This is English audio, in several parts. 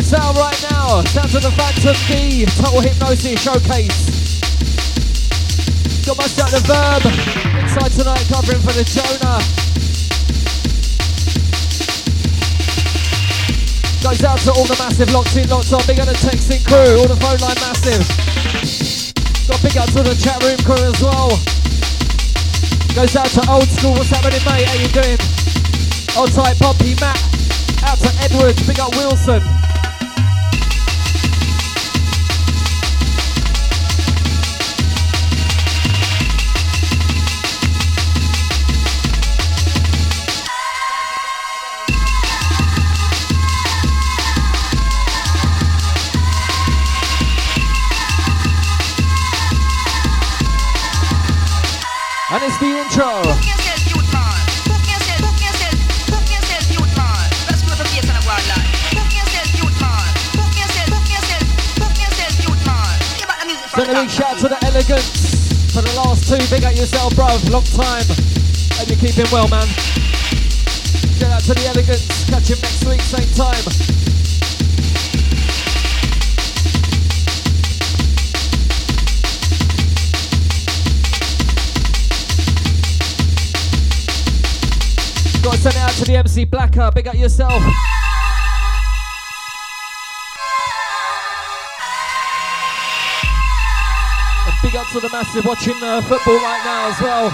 this out right now. Sounds of the Phantom D, Total Hypnosis Showcase. Got myself the Verb inside tonight, covering for the Jonah. Goes out to all the massive locked in, locked on. Big up the texting crew, all the phone line massive. Got big up to the chat room crew as well. Goes out to Old School, what's happening mate, how you doing? Old tight Poppy, Matt. Out to Edwards, big up Wilson. And it's the intro. Send a big shout to the Elegance for the last two. Big up yourself, bruv. Long time. Hope you're keeping well, man. Shout out to the Elegance. Catch him next week, same time. Got to send it out to the MC Blacker. Big up yourself. Big up to the massive watching football right now as well.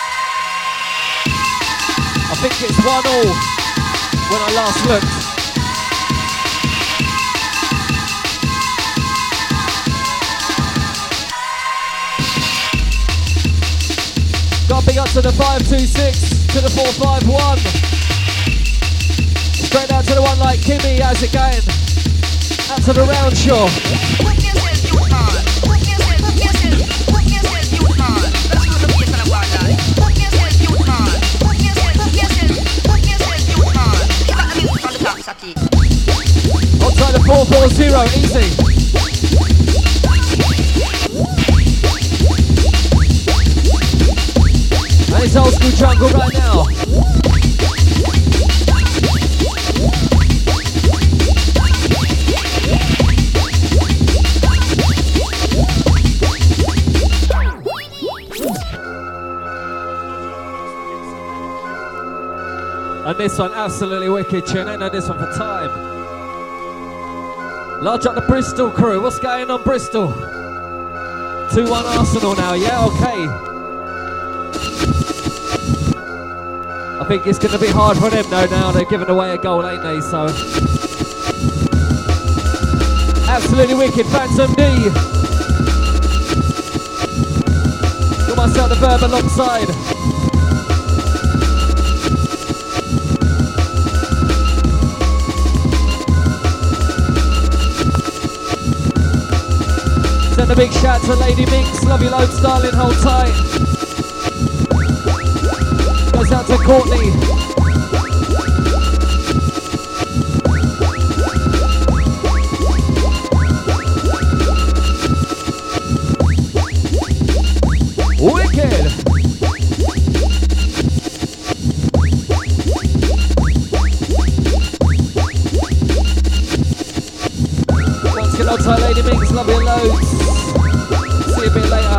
I think it's 1-1 when I last looked. Got big up to the 526, to the 451. Straight out to the one like Kimmy, how's it going? Out to the Roundshaw. Outside the 440, easy. And it's Old School Jungle right now. And this one, absolutely wicked tune. Ain't know this one for time. Large up the Bristol crew. What's going on, Bristol? 2-1 Arsenal now, yeah? Okay. I think it's going to be hard for them, though, now. They're giving away a goal, ain't they? So. Absolutely wicked. Phantom D. Got myself the Verb alongside. Send a big shout to Lady Minx, love you loads darling, hold tight. Goes out to Courtney. Wicked! Once again, hold tight Lady Minx, love you loads. See you a bit later.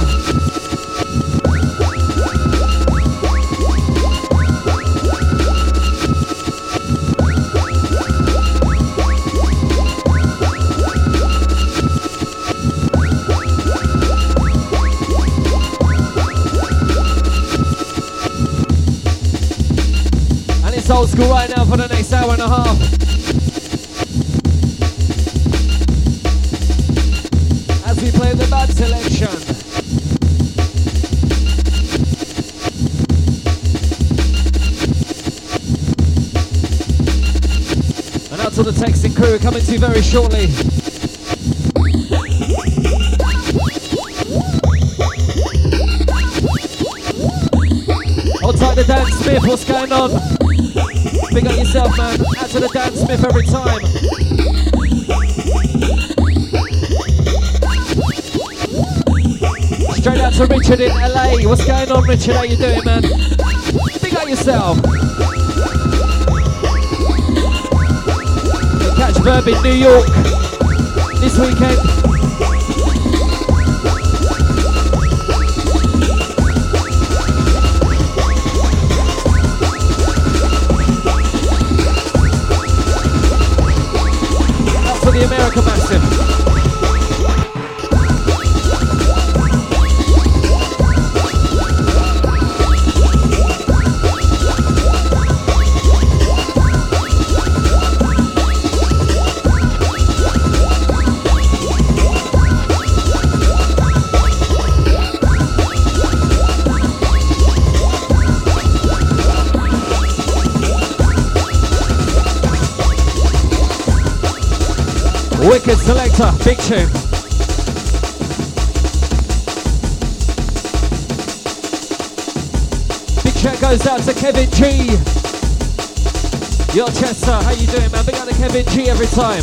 And it's Old School right now for the next hour and a half. As we play the bad selection. And out to the texting crew coming to you very shortly. Hold tight to Dan Smith, what's going on? Big up yourself, man. Out to the Dan Smith every time. Straight out to Richard in LA. What's going on, Richard? How you doing, man? Big up yourself. Catch Verb in New York this weekend. Out to the America Massive. Wicked selector, big tune. Big shout goes out to Kevin G. Yo Chester, how you doing, man? Big out to Kevin G every time.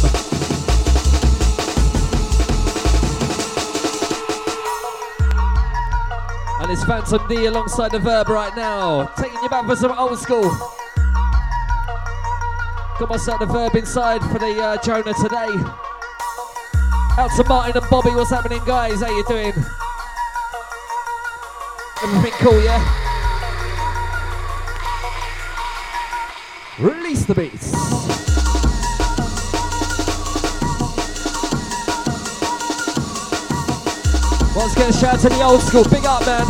And it's Phantom D alongside the Verb right now, taking you back for some old school. Got myself the Verb inside for the Jonah today. Out to Martin and Bobby, what's happening, guys? How you doing? Everything cool, yeah? Release the beats. Let's get a shout to the old school. Big up, man.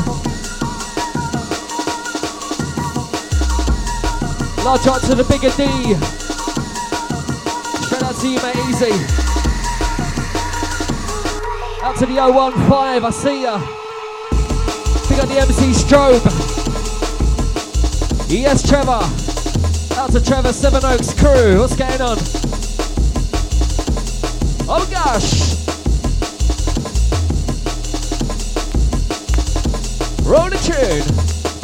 Large out to the bigger D. Straight out to you, mate, easy. Out to the 015, I see ya. Big up the MC Strobe. Yes, Trevor. Out to Trevor, Seven Oaks crew. What's going on? Oh gosh. Roll the tune.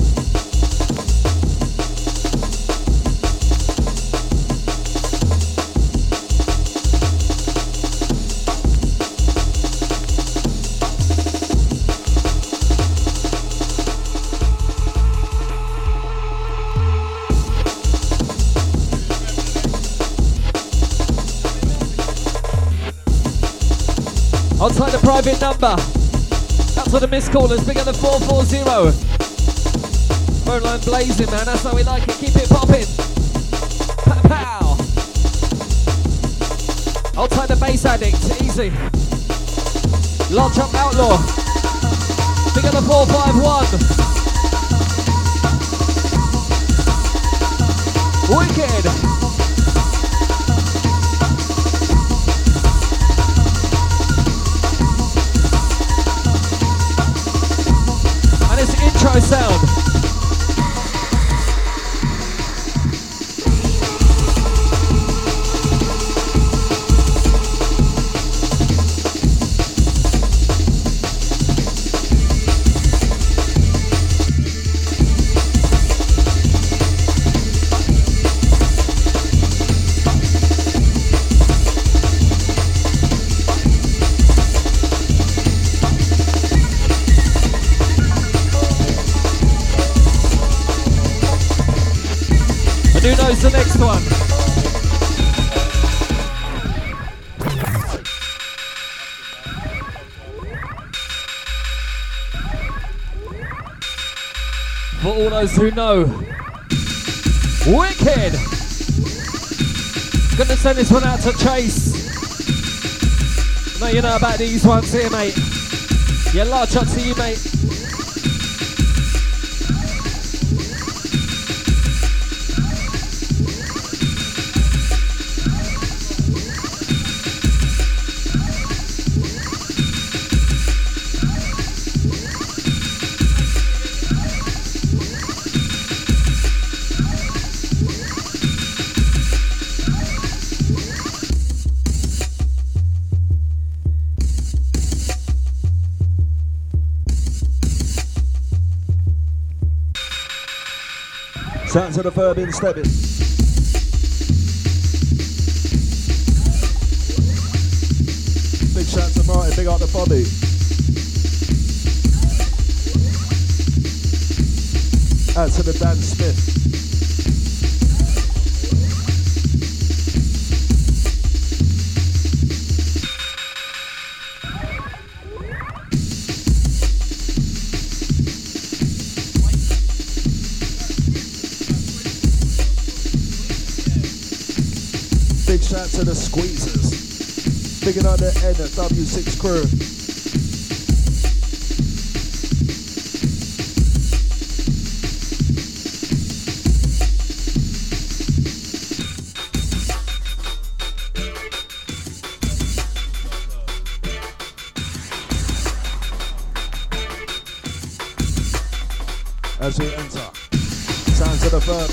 I'll take the private number. That's for the missed callers. Big at the 440. Phone line blazing, man. That's how we like it. Keep it popping. Pow pow. I'll take the bass addict. Easy. Large up outlaw. Big at the 451. Wicked. Intro sound. Who knows the next one? For all those who know. Wicked! Gonna send this one out to Chase. Now you know about these ones here, mate. Yeah, large up to you, mate. Sounds of the Verb in stepping. Big shout to Martin, big up the Bobby. Out to the Dan Smith. shout to the Squeezers. Bigging up the NW6 crew. As we enter, sounds of the verb.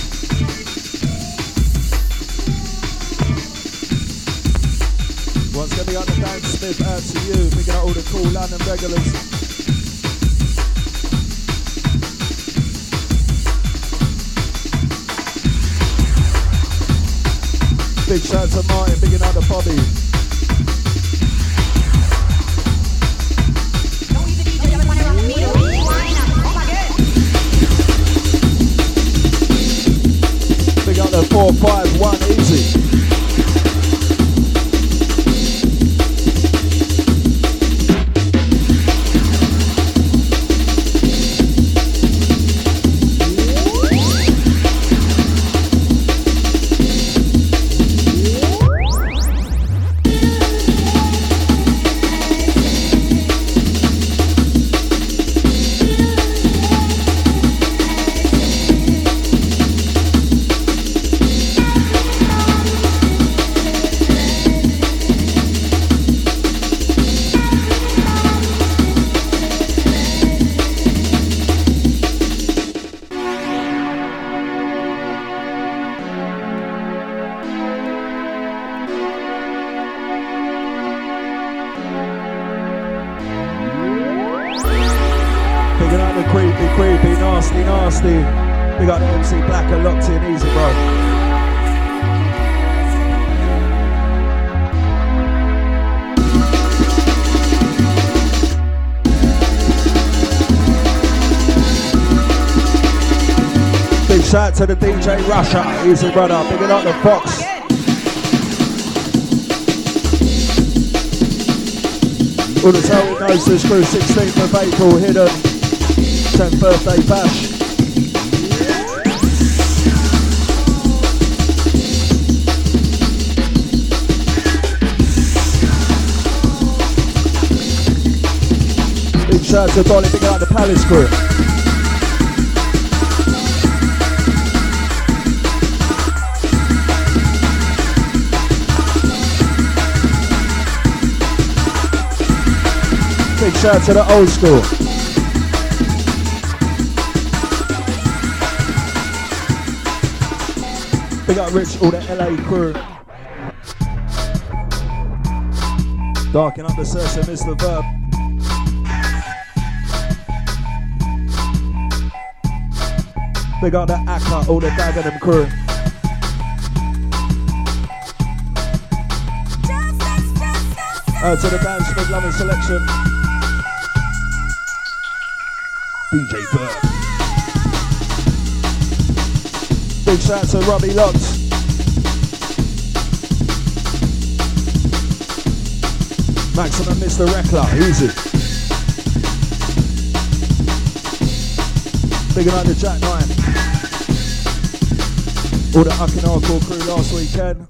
Once again, we got the Dan Smith out to you. Picking out all the cool London regulars. Big shout out to Martin, bigging out the Bobby. Big up the 451 easy. Nasty. We got the MC Blacker locked in, easy bro. Big shout to the DJ Russia, easy brother, bigging up the Fox. All the Total Noses crew, 16th of April, hidden. 10th birthday bash. Big shout out to Dolly, big out the Palace crew. Big shout out to the old school. Big up Rich, all the LA crew. Darken up the session, Mr. Verb. Big up the Akka, all the Dagenham crew. To the Dan Smith London selection. DJ Verb. Big shout out to Robbie Locks. Maximum Mr. Reckler, easy. Big up the Jack 9. All the Uckin Hardcore crew last weekend.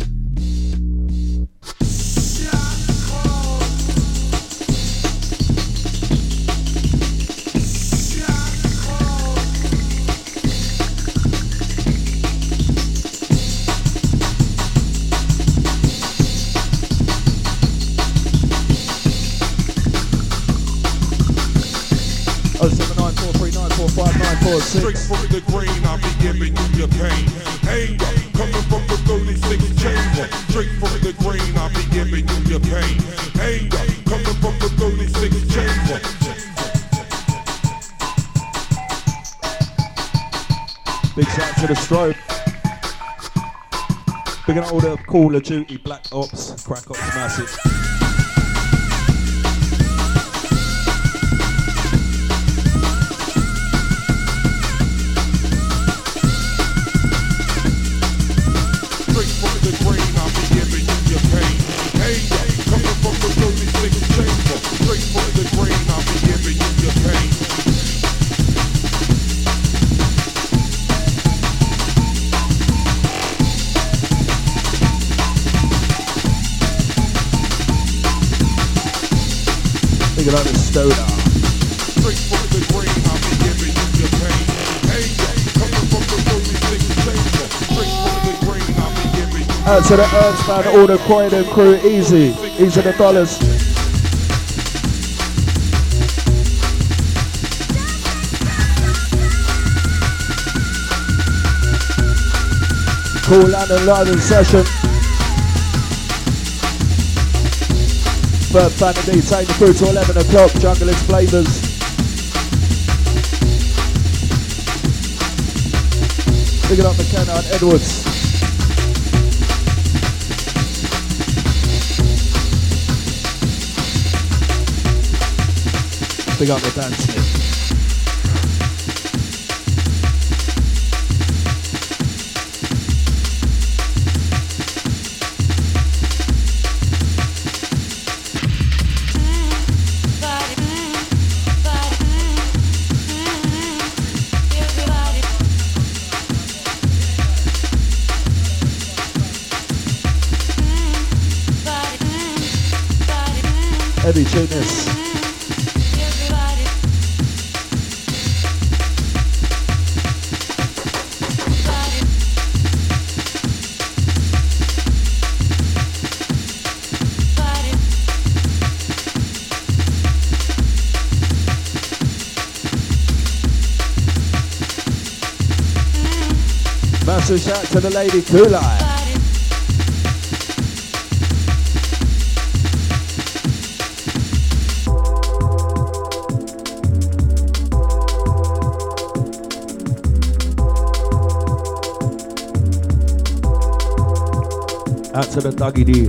Straight from the grain, I'll be giving you your pain. Anger, coming from the 36 chamber. Straight from the grain, I'll be giving you your pain. Anger, coming from the 36 chamber. Big shout out to the Strobe. Big up all the Call of Duty, Black Ops, Crack Ops massive. Big up the stoner. Straight from the green, I'll be giving you your pain. Anger, coming from the 36 chamber. Straight from the green, I'll be giving you. Out to the Earthbound, all the Croydon crew, easy the dollars. Cool London live in session. Third Saturday, taking the crew to 11 o'clock, Junglist Flavors. Picking up McKenna and Edwards. Big up the dance Smith. Heavy tune this. Massive shout to the lady Kulai. Out to the Dougie D.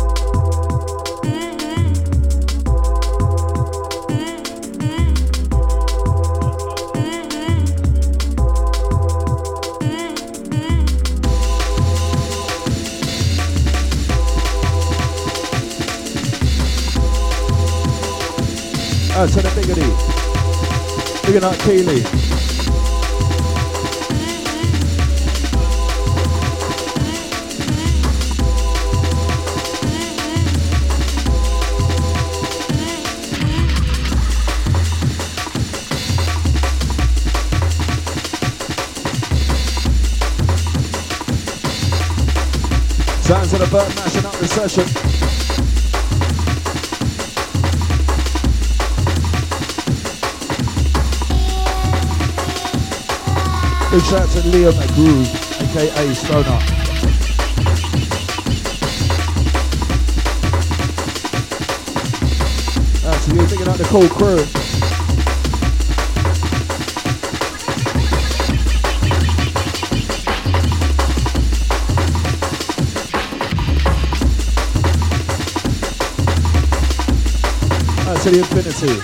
Out to the Biggity. Big up Keely. Sounds of the bird mashing up the session. Big shout to Liam Groove, aka Stoner. That's you, picking out the cool crew. To the infinity.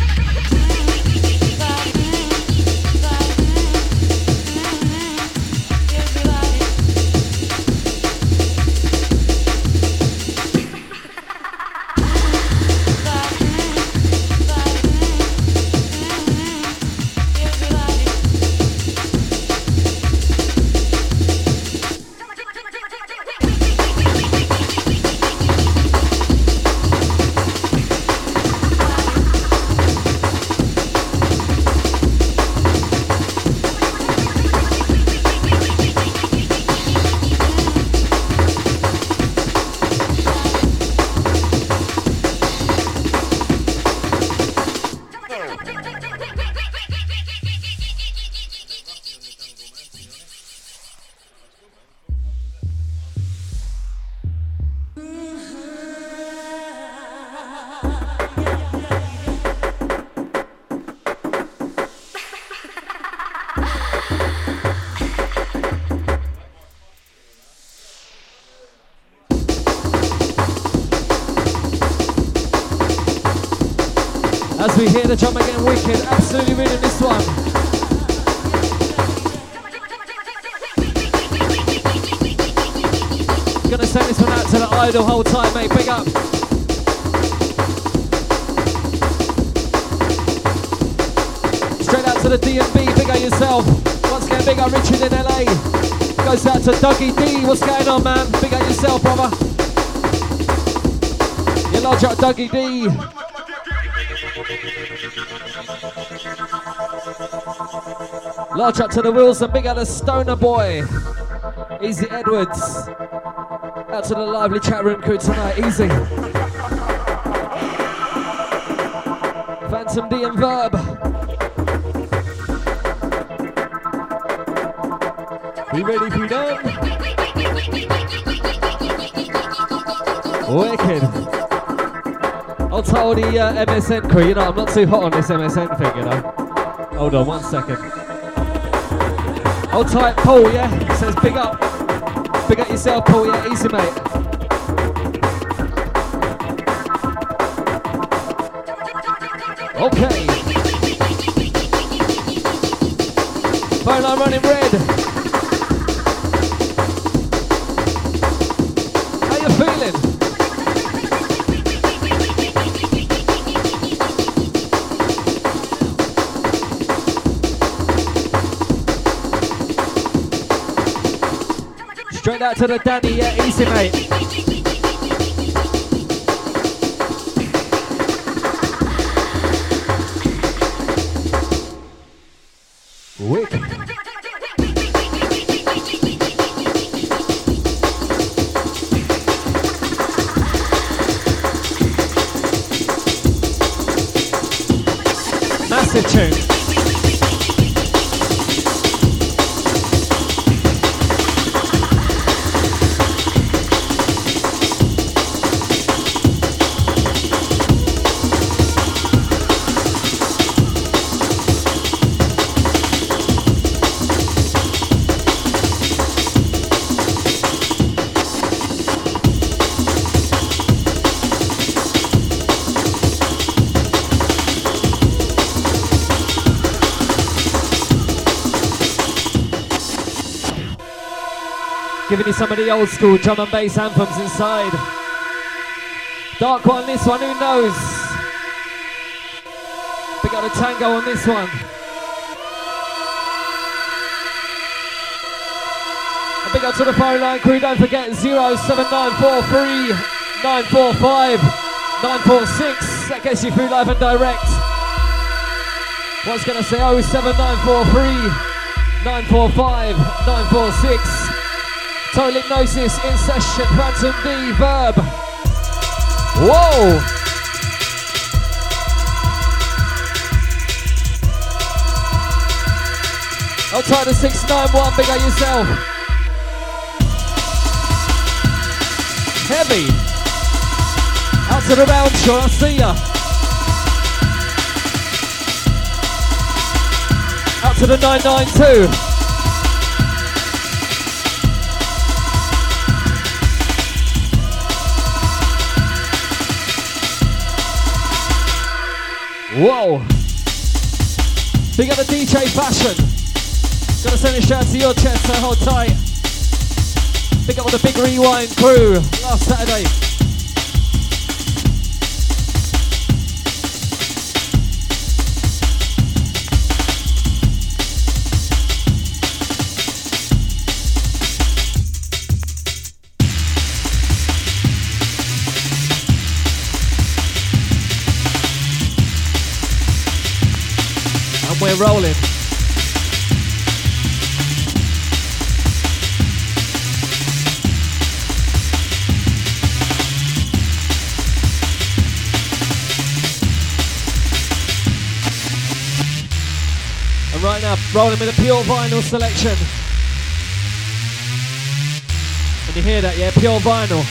As we hear the drum again, wicked, absolutely reading this one. Gonna send this one out to the idol, hold tight mate, big up. Straight out to the DMB, big up yourself. Once again, big up Richard in LA. Goes out to Dougie D, what's going on man? Big up yourself brother. You lodge up Dougie D. Large up to the Wilson, big out the Stoner Boy. Easy Edwards. Out to the lively chat room crew tonight, easy. Phantom D and Verb. We ready for them? Wicked. I'll tell the MSN crew, you know, I'm not too hot on this MSN thing, you know. Hold on 1 second. Hold tight, Paul, yeah? It says big up. Big up yourself, Paul, yeah? Easy, mate. Okay. Phone line running red. How you feeling? Straight out to the Danny, yeah, easy, mate. Wicked. Massive tune. Giving you some of the old school drum and bass anthems inside. Dark one, this one, who knows? We got a tango on this one. A big up to the phone line crew, don't forget 07943 945 946. That gets you through live and direct. What's gonna say 07943 945 946. Total Hypnosis in session, Phantom D, Verb. Whoa! I'll try the 691, big up yourself. Heavy. Out to the round shot, I'll see ya. Out to the 992. Whoa! Big up the DJ Fashion. Gonna send a shout to your chest, so hold tight. Big up with the Big Rewind crew last Saturday. We're rolling. And right now, rolling with a pure vinyl selection. Can you hear that? Yeah, pure vinyl.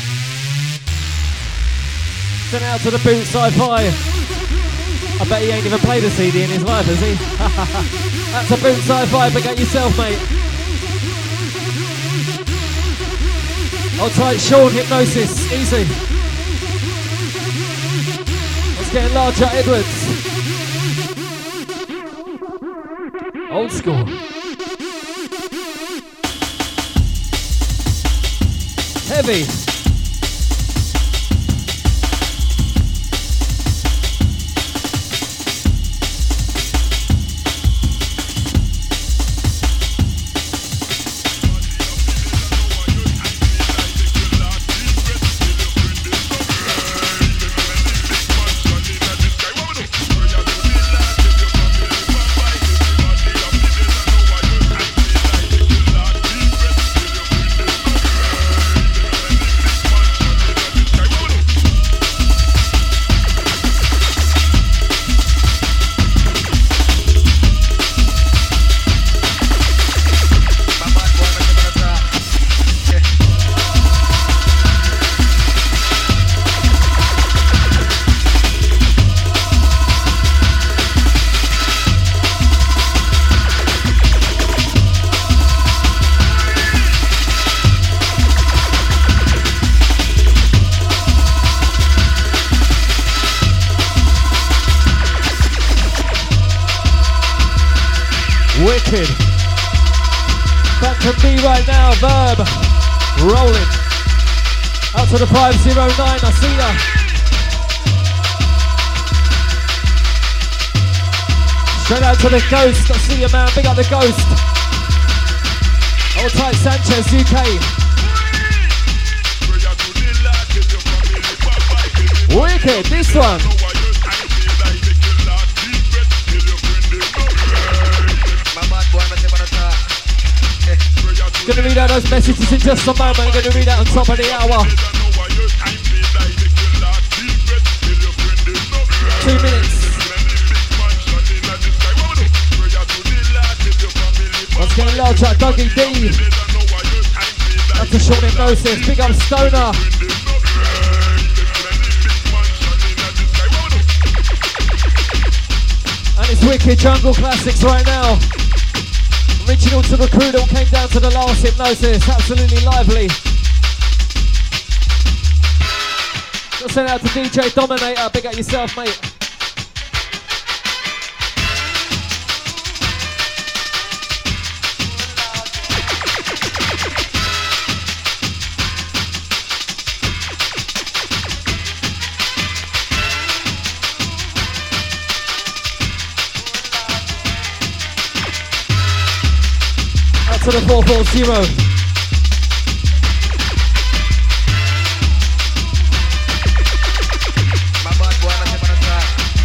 Send it out to the Boot Sci-Fi. I bet he ain't even played a CD in his life, has he? That's a Boot Sci-Fi, but get yourself, mate. Hold tight, Sean, Hypnosis, easy. Let's get larger, Edwards. Old school. Heavy. Wicked. Phantom B right now, Verb. Rolling. Out to the 509, I see ya. Straight out to the Ghost, I see ya man, big up the Ghost. Hold tight Sanchez, UK. Wicked, this one. Gonna read out those messages in just a moment. I'm gonna read out on top of the hour. 2 minutes. Let's get a large out Dougie D. That's to Sean Hypnosis. Big up Stoner. And it's Wicked Jungle Classics right now. Original to the crew that came down to the last Hypnosis. Absolutely lively. Let's send out to DJ Dominator. Big up yourself, mate. To the 440. My bad boy, I'm gonna try.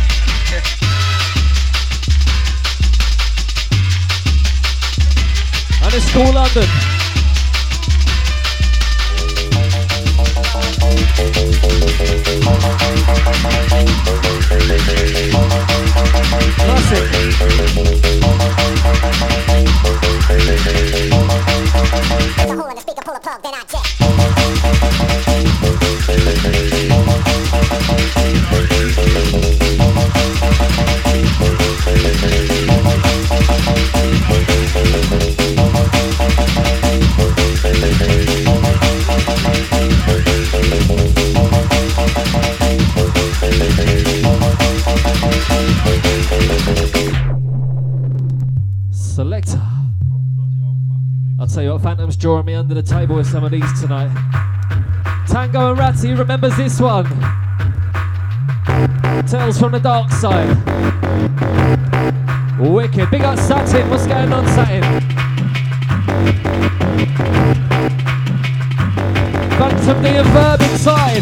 And it's School London. Classic. There's a hole in the speaker, pull a plug, then I check. Selector. I'll tell you what, Phantom's drawing me under the table with some of these tonight. Tango and Ratty remembers this one. Tales from the Dark Side. Wicked. Big up Satin. What's going on, Satin? Phantom D and Verb inside.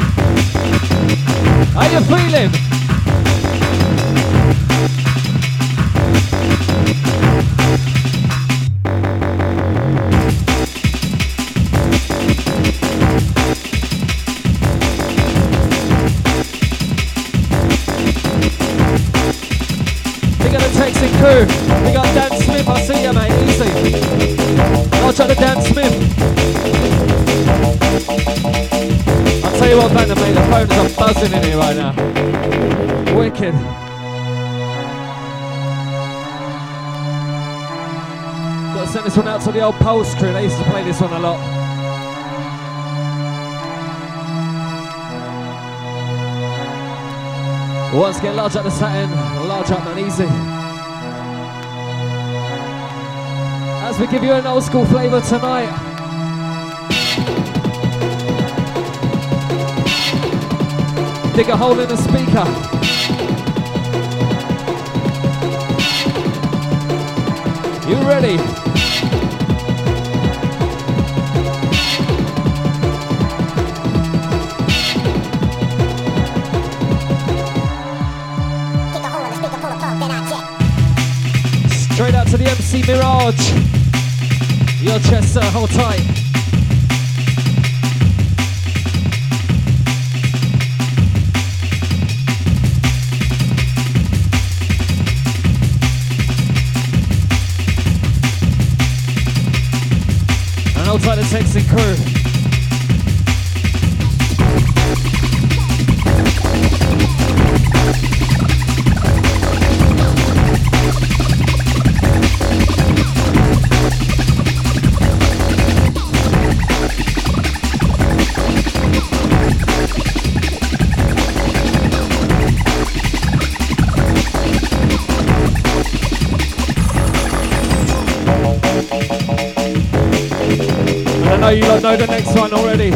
How you feeling? Crew. We got Dan Smith, I see you mate, easy. I'll try to Dan Smith. I'll tell you what, Phantom mate, the phones are buzzing in here right now. Wicked. Got to send this one out to the old Pulse crew, they used to play this one a lot. Once again, large up the Satin, large up man, easy. As we give you an old school flavour tonight. Dig a hole in the speaker. You ready? Dig a hole in the speaker, pull a plug, then I check. Straight out to the MC Mirage. Your chest, sir, hold tight. And hold tight the Texan crew. And I know you lot know the next one already.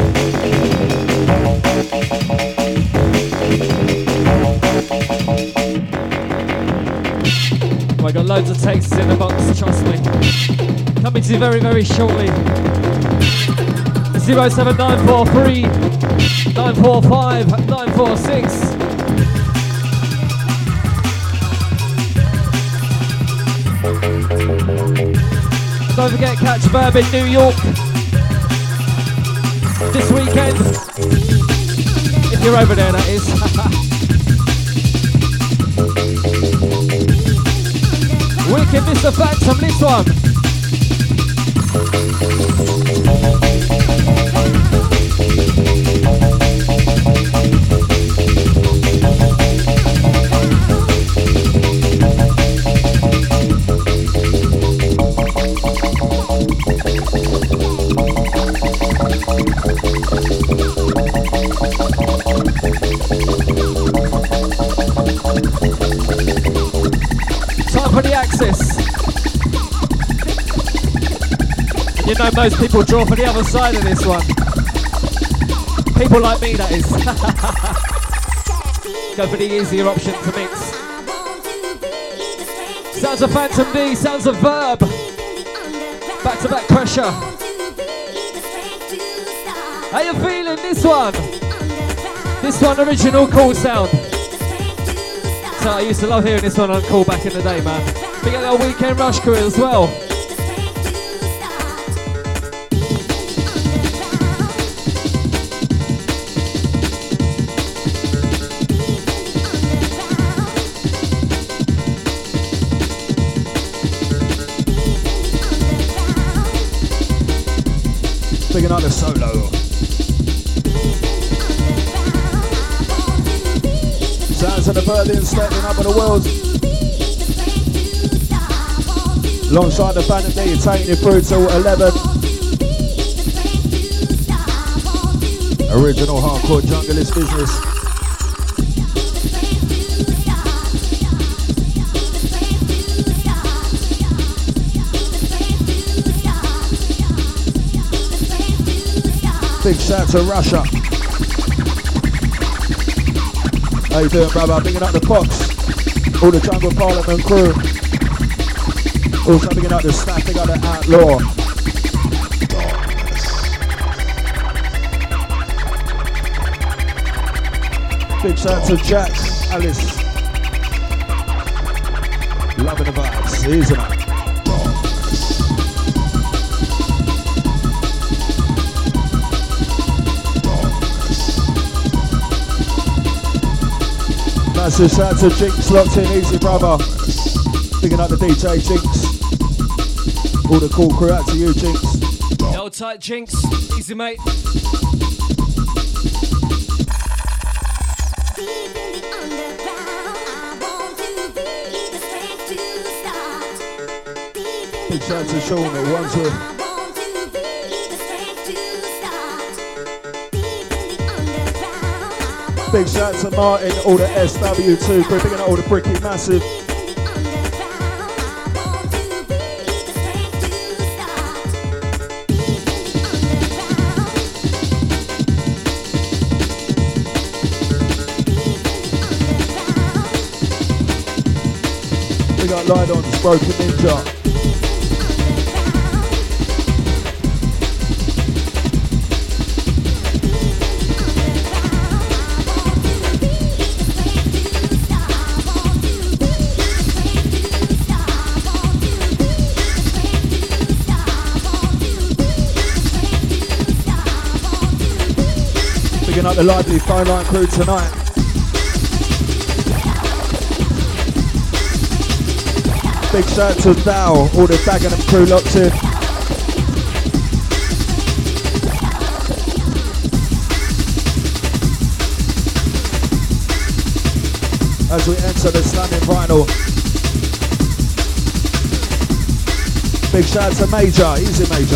I got loads of texts in the box, trust me. Coming to you very, very shortly. 07943 945 946. Don't forget, catch Verb in New York this weekend. If you're over there, that is. Wicked Mr. Phantom, this one. For the Axis. And you know most people draw for the other side of this one. People like me, that is. Go for the easier option to mix. Sounds of Phantom D, sounds of Verb. Back to back pressure. How you feeling this one? This one original cool sound. So I used to love hearing this one on call back in the day, man. Big up our Weekend Rush crew as well. Big another solo. Sounds of the Berlin stepping up in the world. Alongside the Phantom D, taking you through till 11. Original hardcore junglist business. Big shout to Russia. How you doing, brother? Bigging up the Fox, all the Jungle Parliament crew. Also bigging up the staff, big up the Outlaw. Big shout to Jack, Alice. Loving the vibes, isn't it? Massive shout to Jinx, locked in, easy brother. Picking up the DJ Jinx. All the cool crew, out to you, Jinx. Hold tight, Jinx. Easy, mate. Big shout to Sean at Wandsworth. Big shout to Martin, all the SW2 crew, picking up all the Bricky Massive. We got Lydon's Broken Ninja. Picking up the lively phone line crew tonight. Big shout to Dow, all the Dagenham crew locked in. As we enter the slamming vinyl. Big shout to Major, easy Major.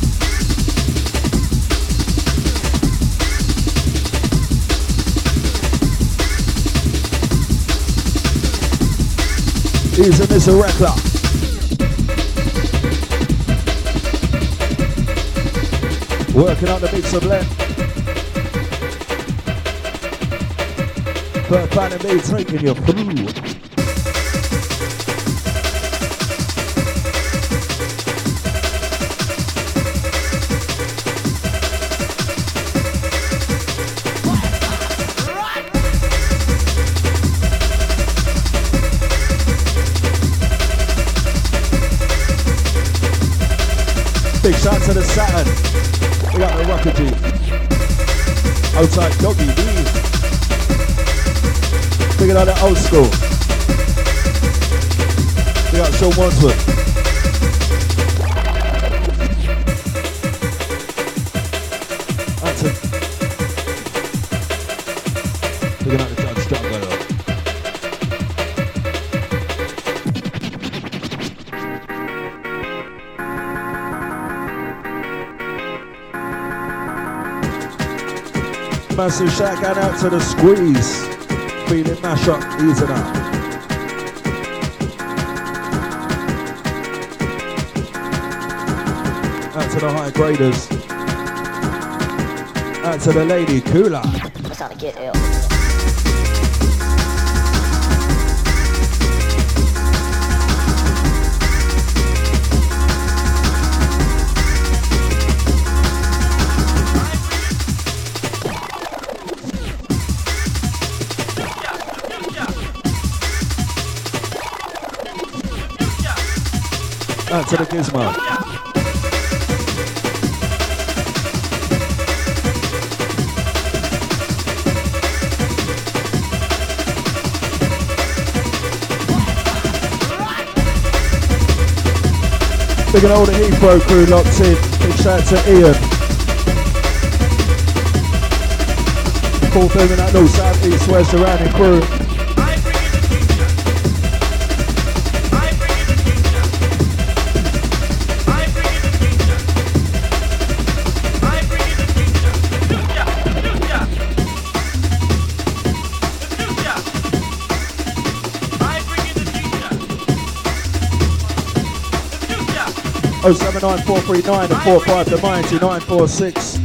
Easy Mr. Reckler. Working out the mixer blend. Bert Pan and me taking you through. Big shout to the Saturn. We got the Rocker G. Outside Doggy D. Big out the old school. We got Sean Wadsworth. That's it. Big out the Judge Jungle. Massive shout going out to the Squeeze. Feeling mash up, easing up. Out to the high graders. Out to the lady cooler. That's how to get ill. Out to the Gizmo. Big and old Heathrow crew locked in. Big shout to Ian. Full booming that north, south, east, west, surrounding crew. Oh 79 439 and 45 to 92946.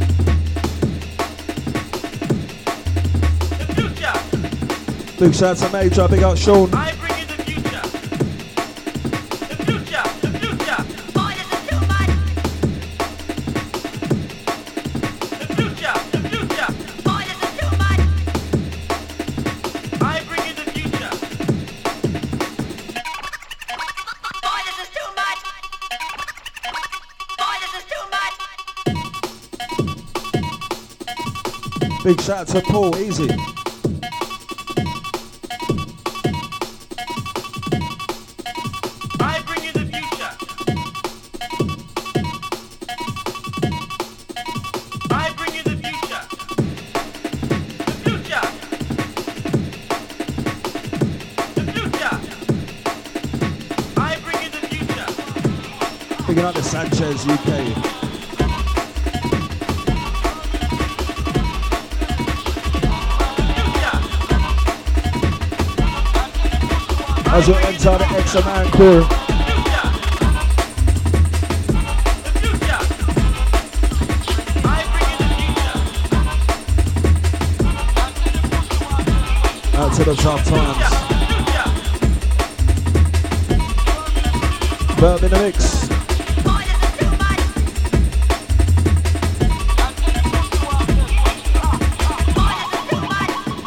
Big shout to Major, big up Sean. I bring in the future. The future, the future. Boy, this is too much. The future, the future. Boy, this is too much. I bring in the future. Boy, this is too much. Boy, this is too much. Big shout to Paul, easy. I bring in the future. I bring in the future. The future. The future. I bring in the future. Picking up the Sanchez UK. As we enter the X-Man crew. Out to the tough times. Verb in the mix. Boy, this is too much. Boy, this is too much.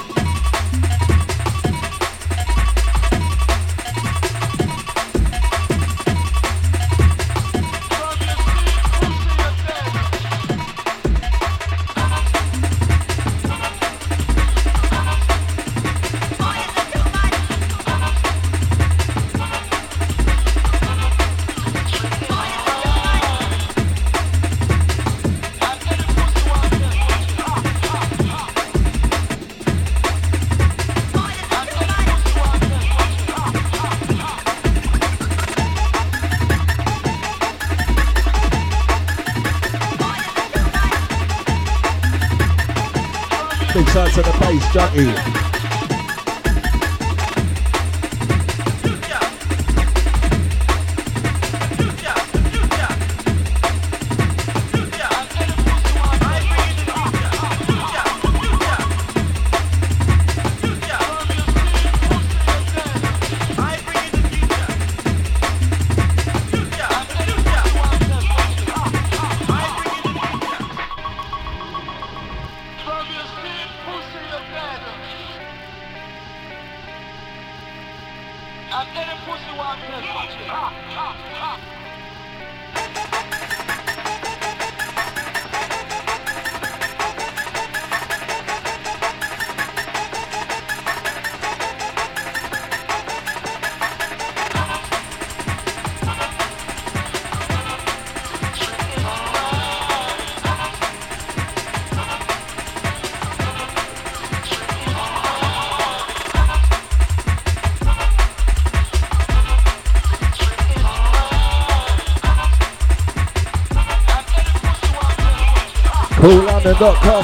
Big shout to the bass junkie. CoolLondon.com.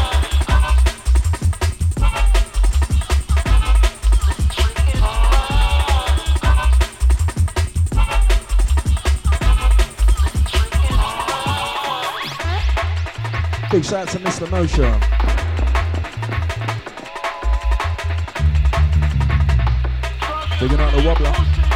Big shout out to Mr. Motion. Bigging out the wobbler.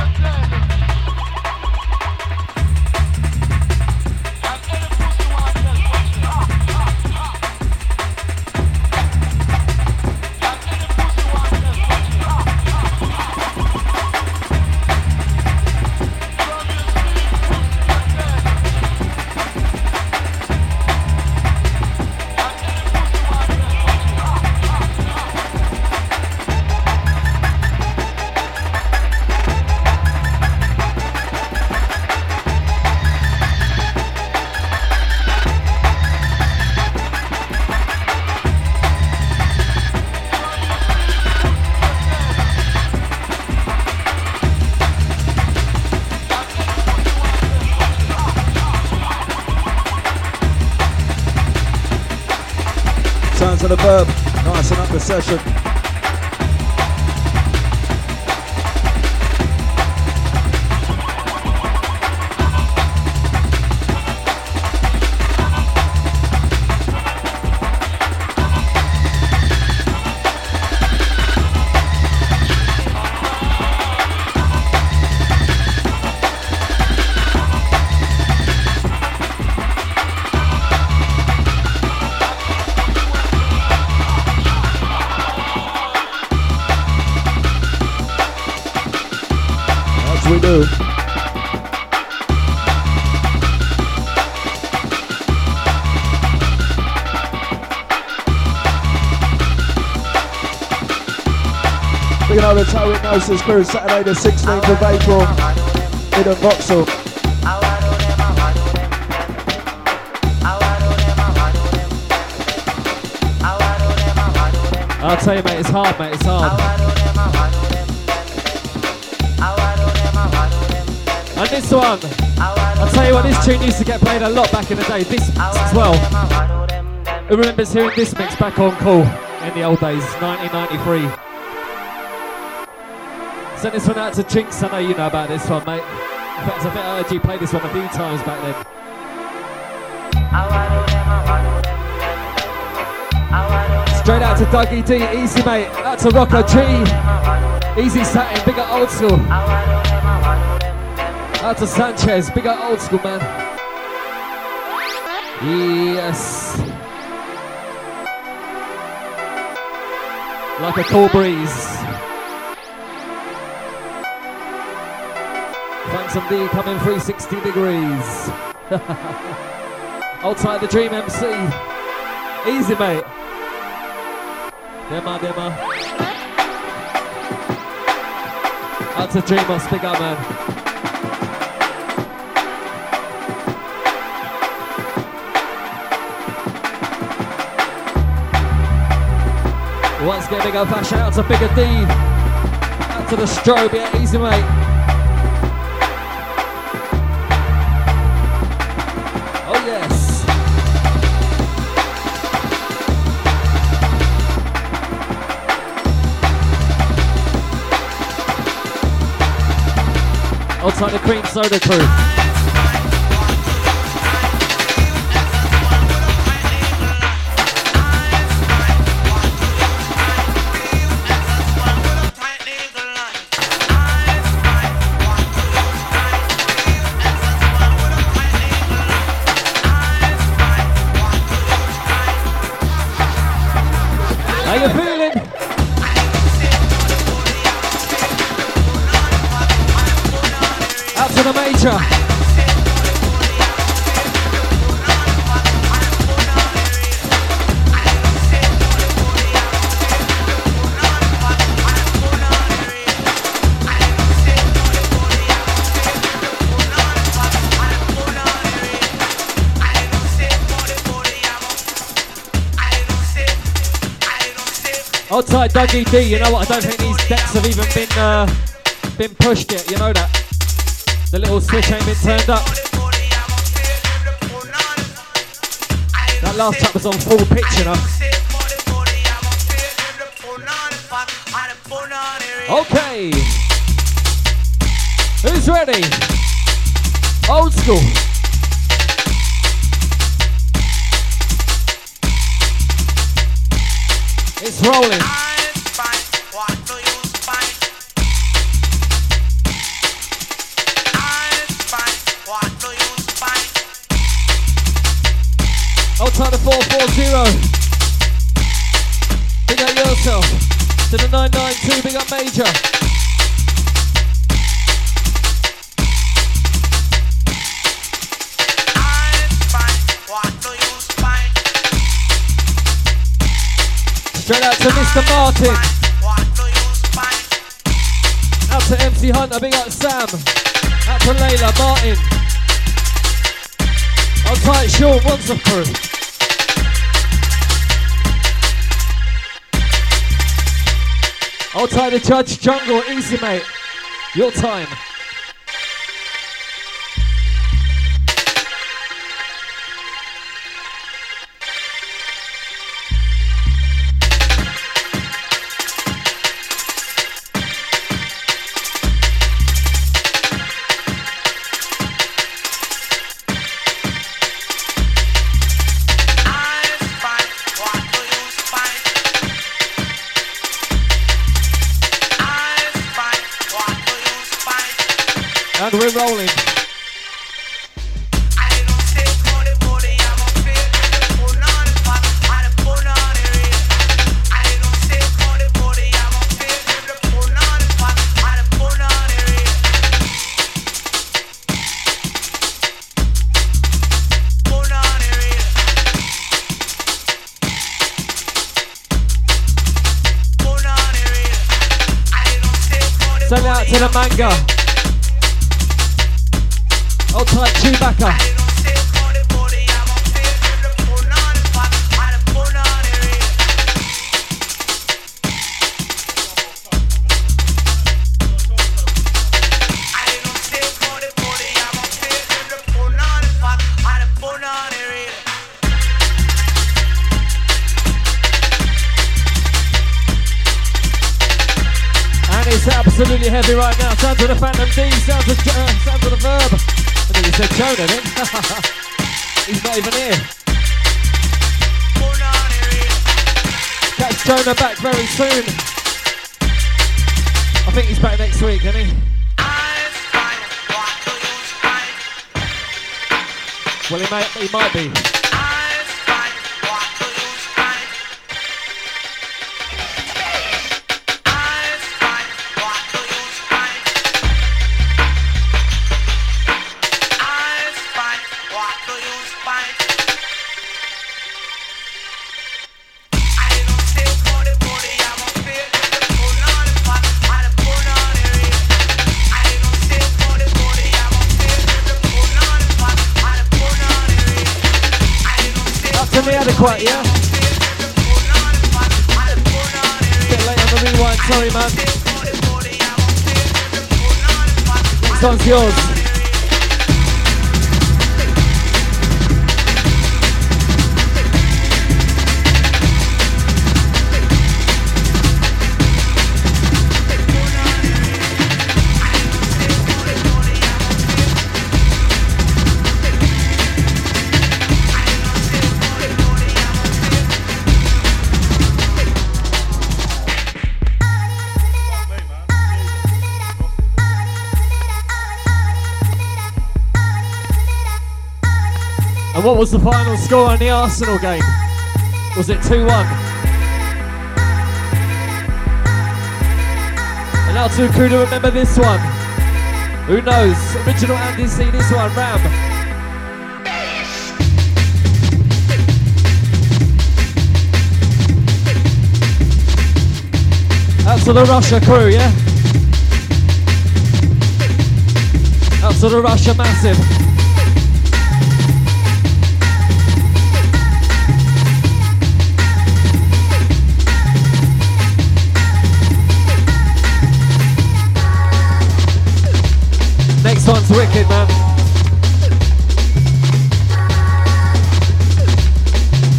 To the verb, nicing up the session. We do. We're going to have a Tow Hypnosis crew Saturday the 16th of April in Vauxhall. I'll tell you, mate, it's hard, mate, it's hard. And this one, I'll tell you what, this tune used to get played a lot back in the day, this mix as well. Who remembers hearing this mix back on Cool in the old days, 1993. Send this one out to Jinx, I know you know about this one, mate. In fact, I bet I heard you play this one a few times back then. Straight out to Dougie D, easy mate, out to Rocco G, easy satin, big up old school. Out to Sanchez, big up old school, man. Yes. Like a cool breeze. Phantom D coming 360 degrees. Outside the Dream MC. Easy, mate. Dema. Out to Dreamos, big up, man. Once again, big old fashion out to Bigger D. Out to the strobe, yeah, easy, mate. Oh, yes. Outside the Cream Soda crew. How you feeling? Out to the major. Outside Dougie D, you know what? I don't think these decks have even been pushed yet. You know that the little switch ain't been turned up. That that last track was on full pitch, you know. Okay. Who's ready? Old school. It's rolling. I'll try the 440. Big up yourself. To the 992, big up Major. Straight out to Mr. Martin. Out to MC Hunter, big up Sam. Out to Layla, Martin. I'll tight Sean, once a crew. I'll tie the Judge Jungle, easy mate. Your time. And we're rolling. Send out to the manga. I'll type Chewbacca. And it's absolutely heavy right now. Sounds of the Phantom D, sounds of the Verb. I think he said Jonah then. He's not even here. Catch Jonah back very soon. I think he's back next week, isn't he? Well, he might be. Adequate, yeah? Bit late on the rewind, sorry man. Next one's yours. And what was the final score on the Arsenal game? Was it 2-1? And now to a crew to remember this one. Who knows? Original Andy C, this one, Ram. Out to the Russia crew, yeah? Out to the Russia Massive. Next one's wicked, man.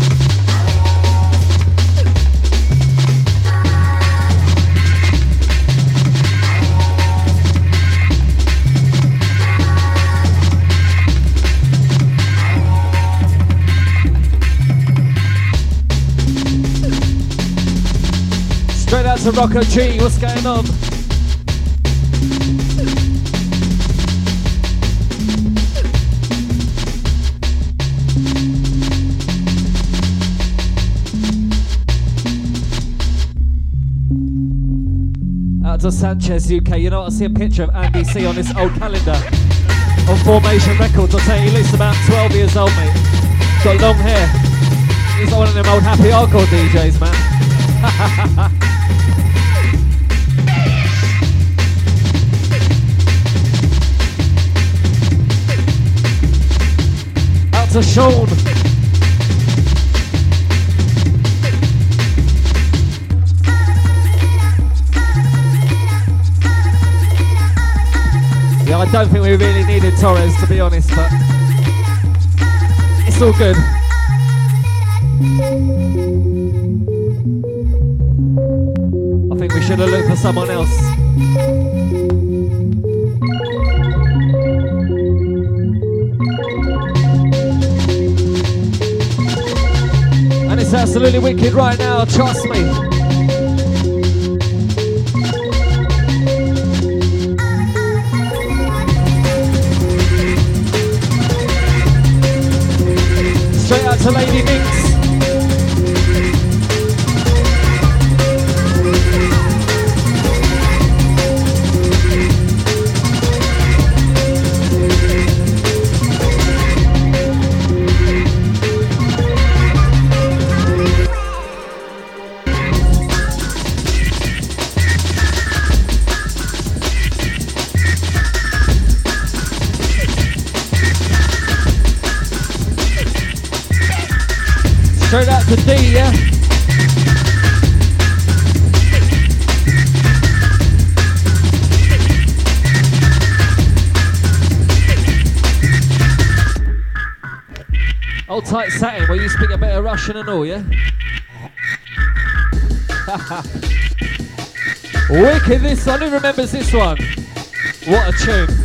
to Rocco G, what's going on? Out to Sanchez UK, you know what, I see a picture of Andy C on this old calendar on Formation Records. I'll tell you, he looks about 12 years old, mate. Got long hair. He's one of them old happy hardcore DJs, man. Out to Sean. Yeah, I don't think we really needed Torres, to be honest, but it's all good. I think we should have looked for someone else. And it's absolutely wicked right now, trust me. Straight out to Lady Minx. Straight out to D, yeah? Old tight satin where you speak a bit of Russian and all, yeah? Wicked this one, who remembers this one? What a tune.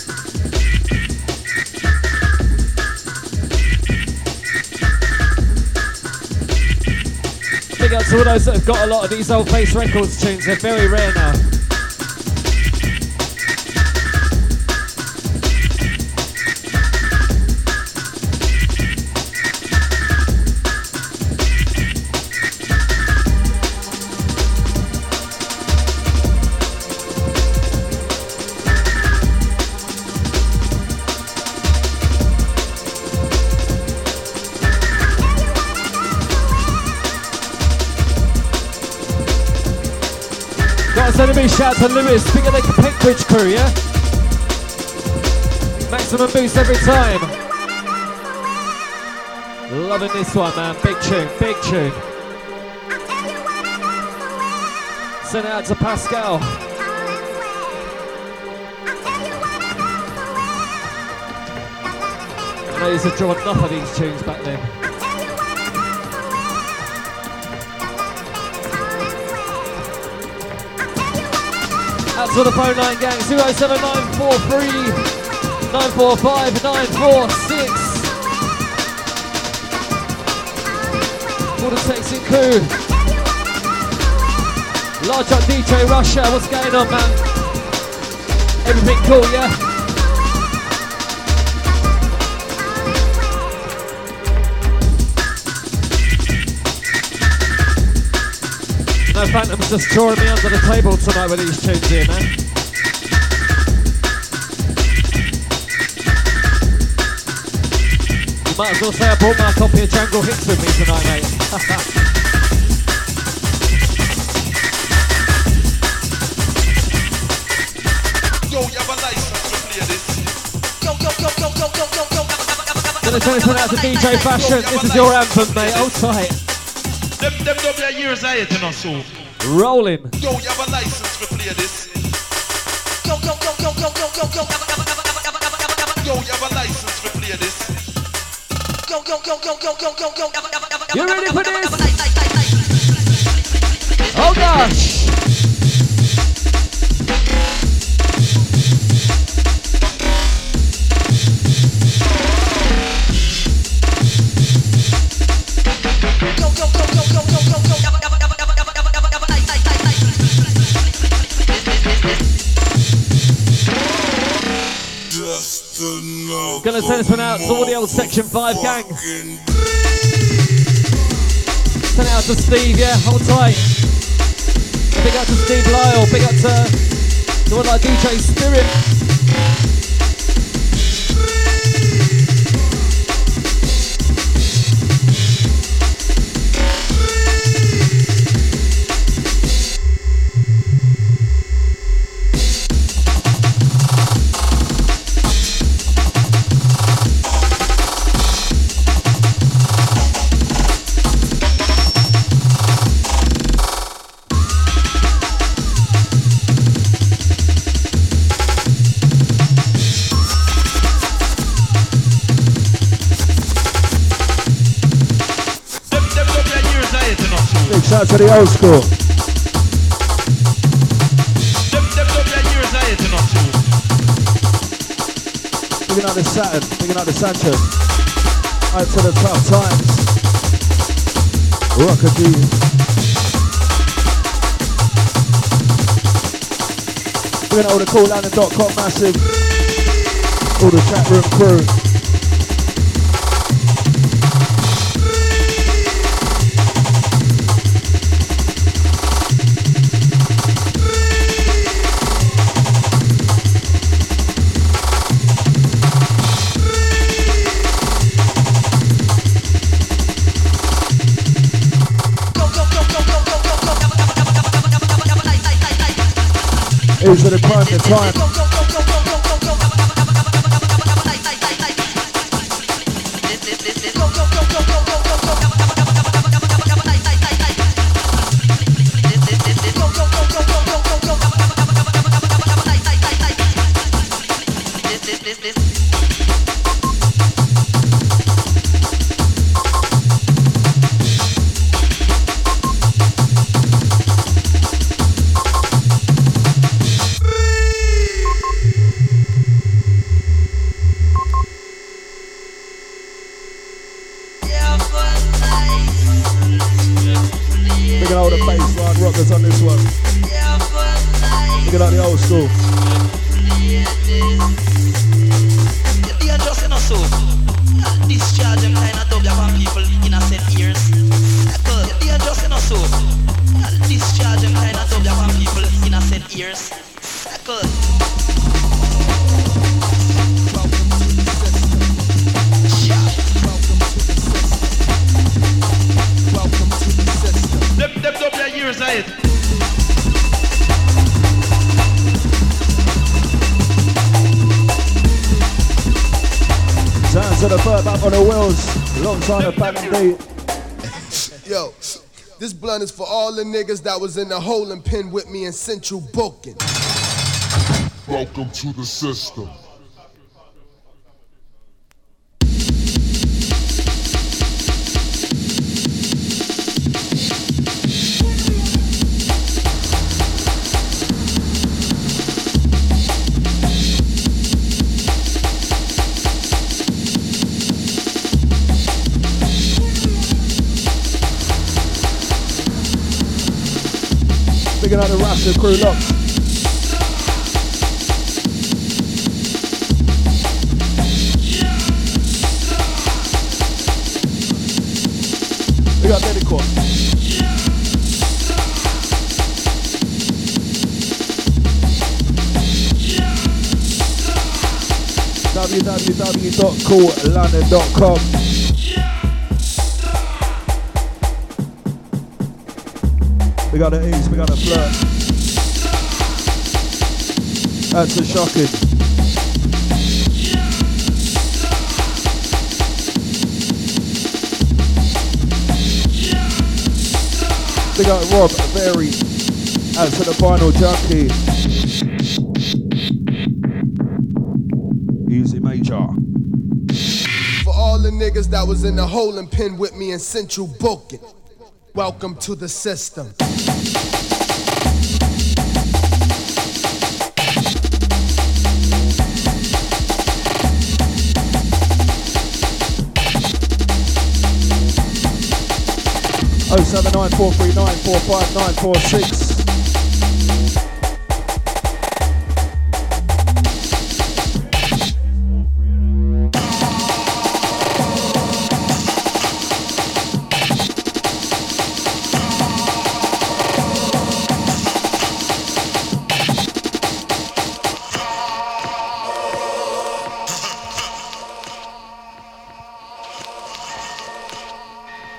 Big up to all those that have got a lot of these old Face Records tunes, they're very rare now. Send a big shout to Lewis, big of the Peckbridge crew, yeah? Maximum boost every time. Loving this one, man. Big tune, big tune. Send it out to Pascal. I know he used to draw enough of these tunes back then. Out to the phone line gang, 07943945 946. For the texting crew. Large up DJ Russia, what's going on, man? Everything cool, yeah? No Phantom's just drawing me under the table tonight with these tunes here, man. You might as well say I brought my copy of Jungle Hits with me tonight, mate. Yo, you have a license to play this. Gonna send this one out to DJ Fashion. This is your anthem, mate. Hold tight. Them don't be a years I hate enough, so. Rolling. Yo, you have a license to play this. Yo, you have a license to play this. You ready for this? Oh gosh. Gonna send this one out to all the old Section 5 gang. Send it out to Steve, yeah, hold tight. Big up to Steve Lyle, big up to the one like DJ Spirit. Shout out to the old school. Picking out the Saturn, picking out the Sanchez. Out to the tough times. Rockadee. Picking out all the CoolLanding.com massive. All the chat room crew. These are the crime, the time. On this one. Look at the old school. Dangerous enough so. Discharge them kind of dub upon people innocent ears. Dangerous enough so. Discharge them kind of dub upon people innocent ears. Circle. Them dub their ears, right? Sounds of the bird back on the wheels, alongside the back and beat. Yo, this blunt is for all the niggas that was in the holding pen with me in Central Booking. Welcome to the system. Big out the Rasta crew locks. We got Medicore. www.CoolLanding.com. We got the East, we got the Flirt. That's a shocking. We got Rob Berry. Out to the Vinyl Junkie. Easy Major. For all the niggas that was in the holding pen with me in Central Booking. Welcome to the system. Oh 794394596.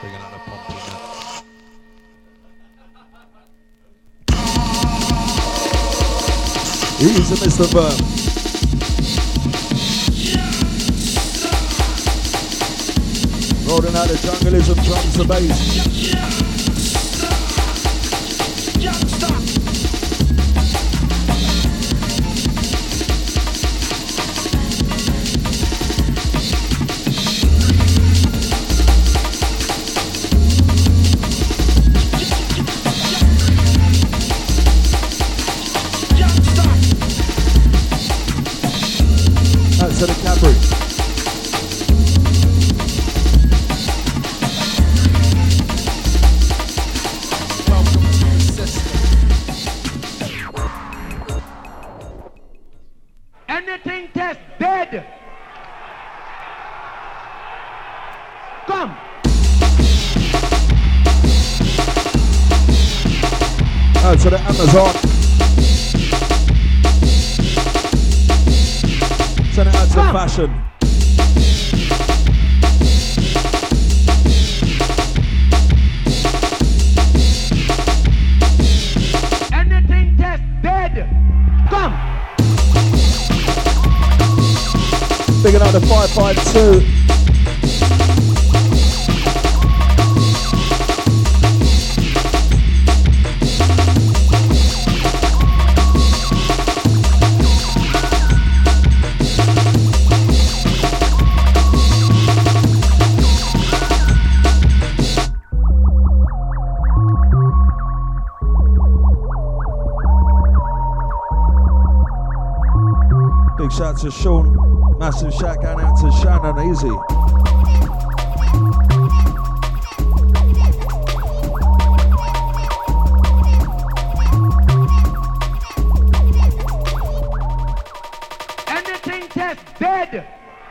Bringing out the pumping now. Easy, Mr. Verb. Rolling out the jungleism, drums the bass. Out to the Cadbury. Anything test dead. Come. Out to the Amazon. Send it out to fashion. Anything test dead. Come. Bigging out the 552. Big shout to Sean. Massive shout going out to Shannon Easy. Anything test dead.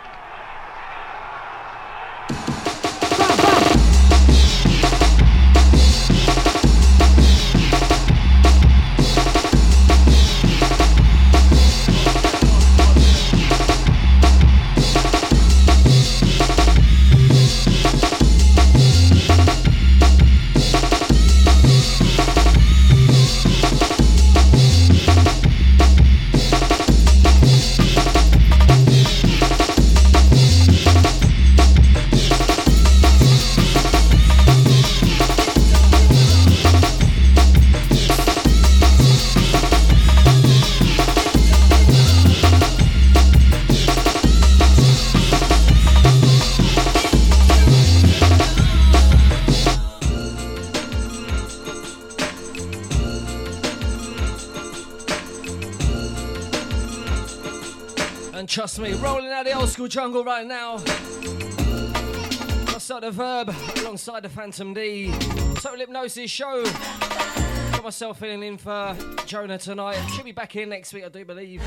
Trust me, rolling out the old school jungle right now. Myself the Verb, alongside the Phantom D. Total Hypnosis show. Got myself filling in for Jonah tonight. Should be back here next week, I do believe.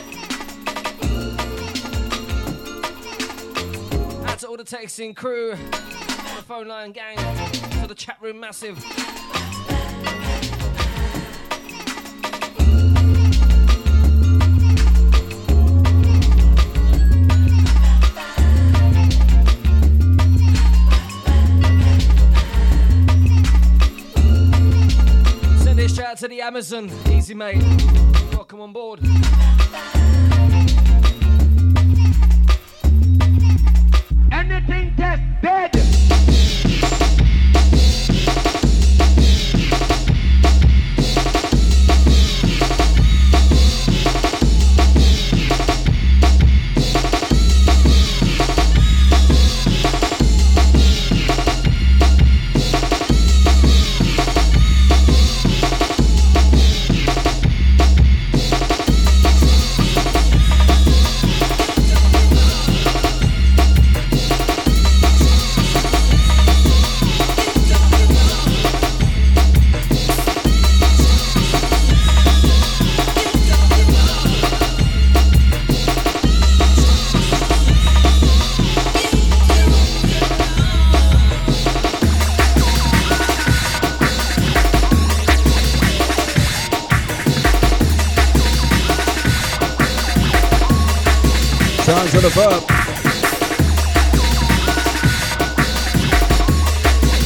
Out to all the texting crew, the phone line gang, to the chat room massive. Shout out to the Amazon, easy mate, welcome on board. Anything test dead. Sounds of the Verb.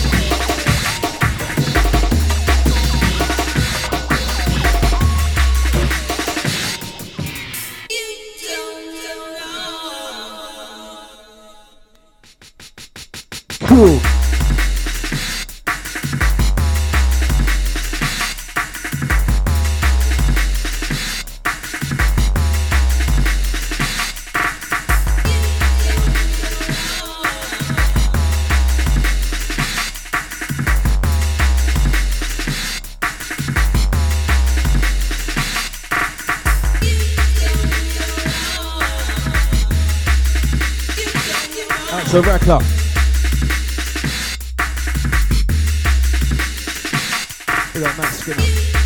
to Rekla. We got Matt Skinner.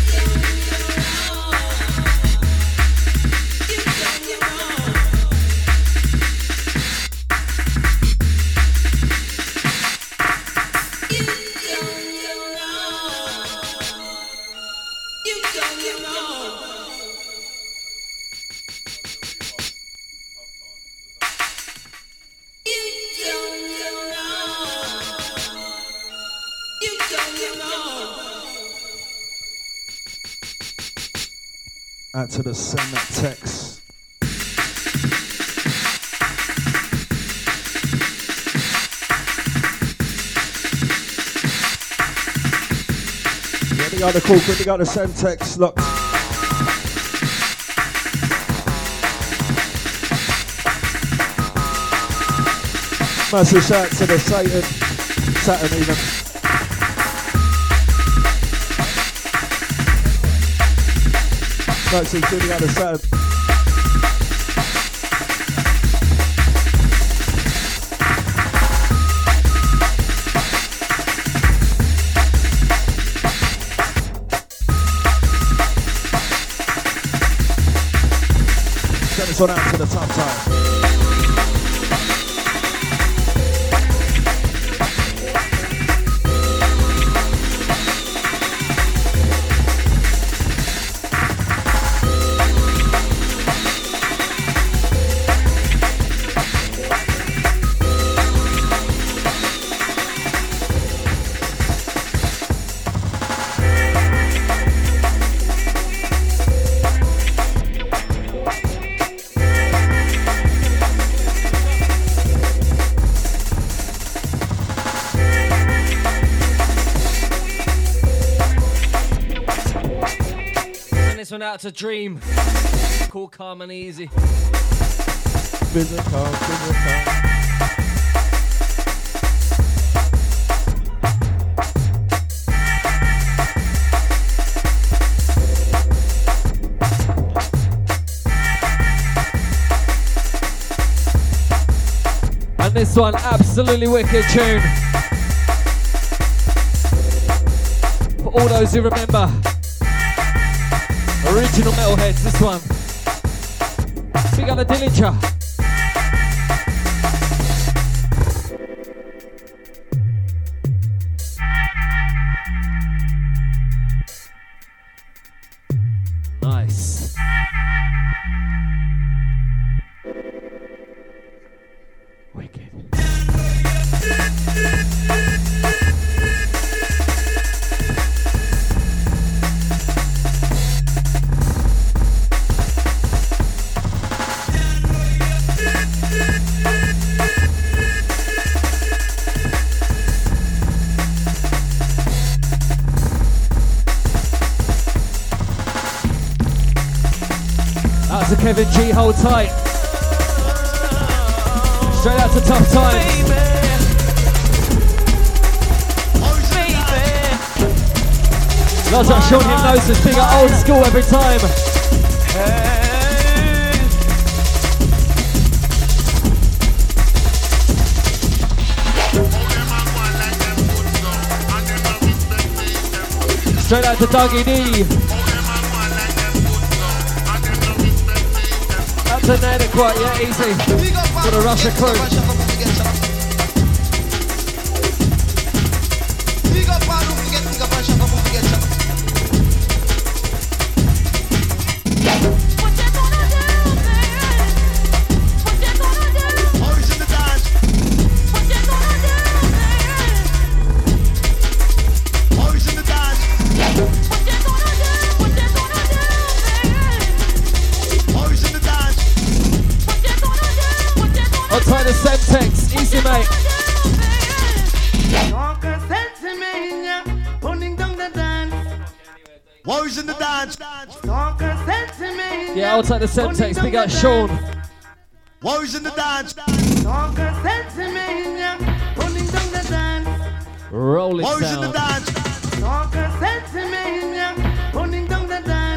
Out to the send that text. Yeah, they got the call, quick, they got the send text locked. Massive shout to the Saturn even. Massive shooting out the Saturn. Send this one out to the top time. Out to Dream, cool, calm and easy. Physical. And this one, absolutely wicked tune. For all those who remember. Original metalheads, this one. Big on the Dillinger. Nice. Wicked. To Kevin G, hold tight. Straight out to Tough Times. Lots of Sean Hypnosis, big at old school every time. Straight out to Dougie D. Inadequate, yeah, easy. For the Russia crew. The Semtex, easy mate. Who's in the dance? Yeah, I'll take the Semtex, big up Sean. Who's in the dance? Rolling Who's in the sound. dance?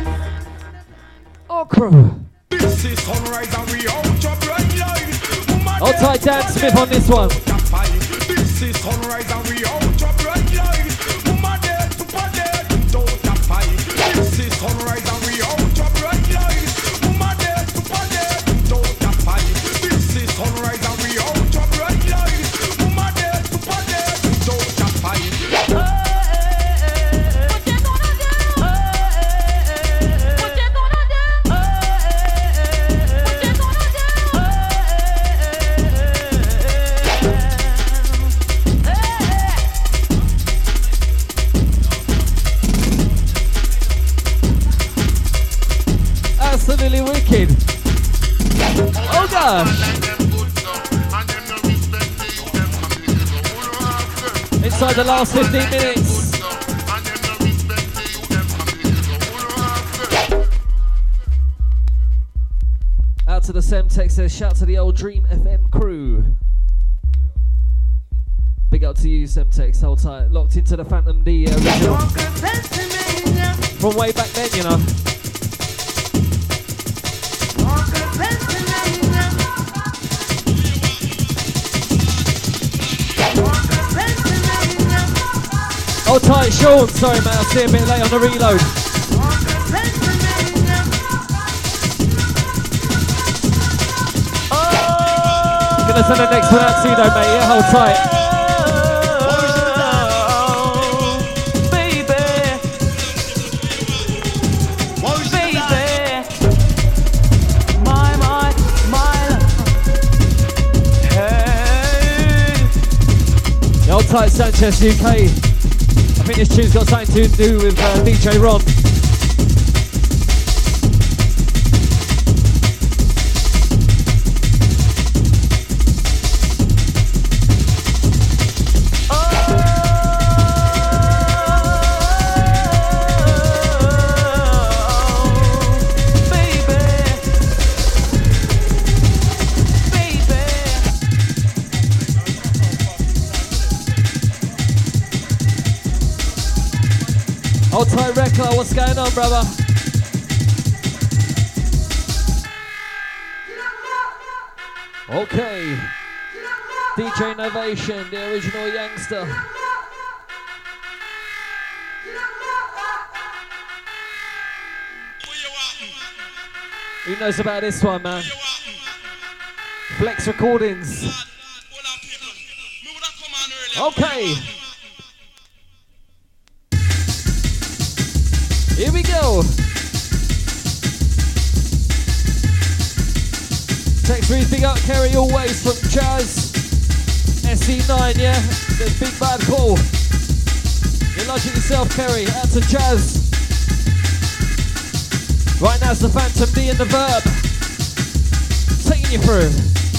Oh, crew. This is sunrise and we out your bloodline. Woman Hold tight, Dan Smith on this one. This is sunrise and we out of red light. Woman dead, super dead, don't have fight. This is sunrise and we out of red light. Woman dead, super dead, don't have fight. This is sunrise and we out of red light. Woman dead, super dead, don't have fight. Absolutely wicked. Oh gosh. Inside the last 15 minutes. Out to the Semtex says, shout to the old Dream FM crew. Big up to you, Semtex. Hold tight. Locked into the Phantom D original. From way back then, you know. Hold tight, Sean. Sorry, mate. I'll see you a bit late on the reload. Gonna send the next one out to you, though, mate. Yeah, hold tight. Hold tight, Sanchez UK. I think this tune's got something to do with DJ Ron. Hold tight, Rekla, what's going on, brother? Okay. DJ Novation, the original youngster. Who knows about this one, man? Flex Recordings. Okay. Here we go. Text reads big up Kerry always from Jazz. SE9, yeah? There's big bad call. You lodge it yourself, Kerry. Out to Jazz. Right now it's the Phantom D and the Verb. Taking you through.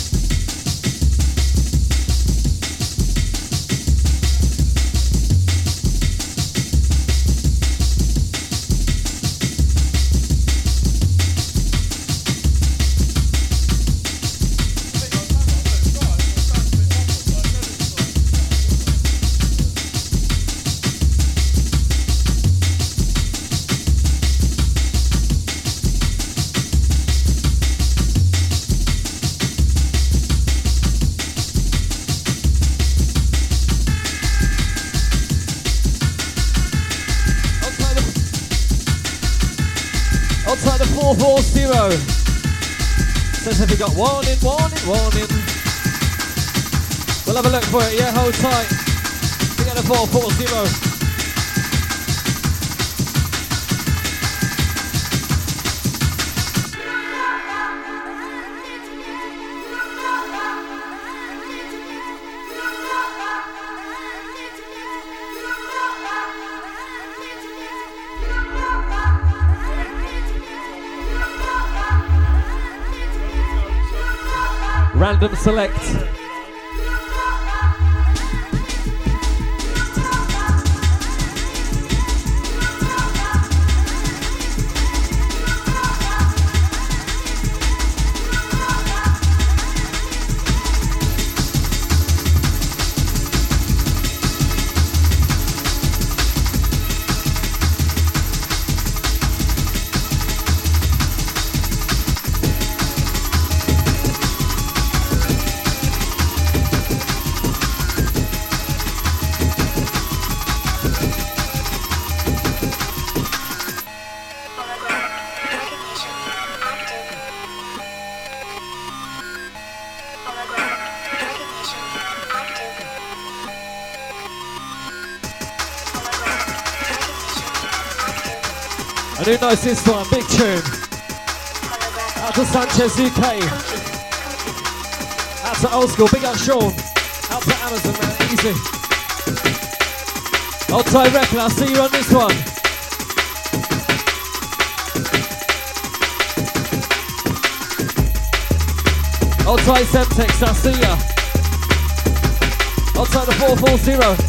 Outside the 440. Says, have you got warning? We'll have a look for it, yeah? Hold tight. We got a 440. Random select. And who knows this one? Big tune. Out to Sanchez UK. Out to Old School. Big up Sean. Out to Amazon, man. Easy. Old Ty Reckon, I'll see you on this one. Old Ty Semtex, I'll see ya. Old Ty the 440.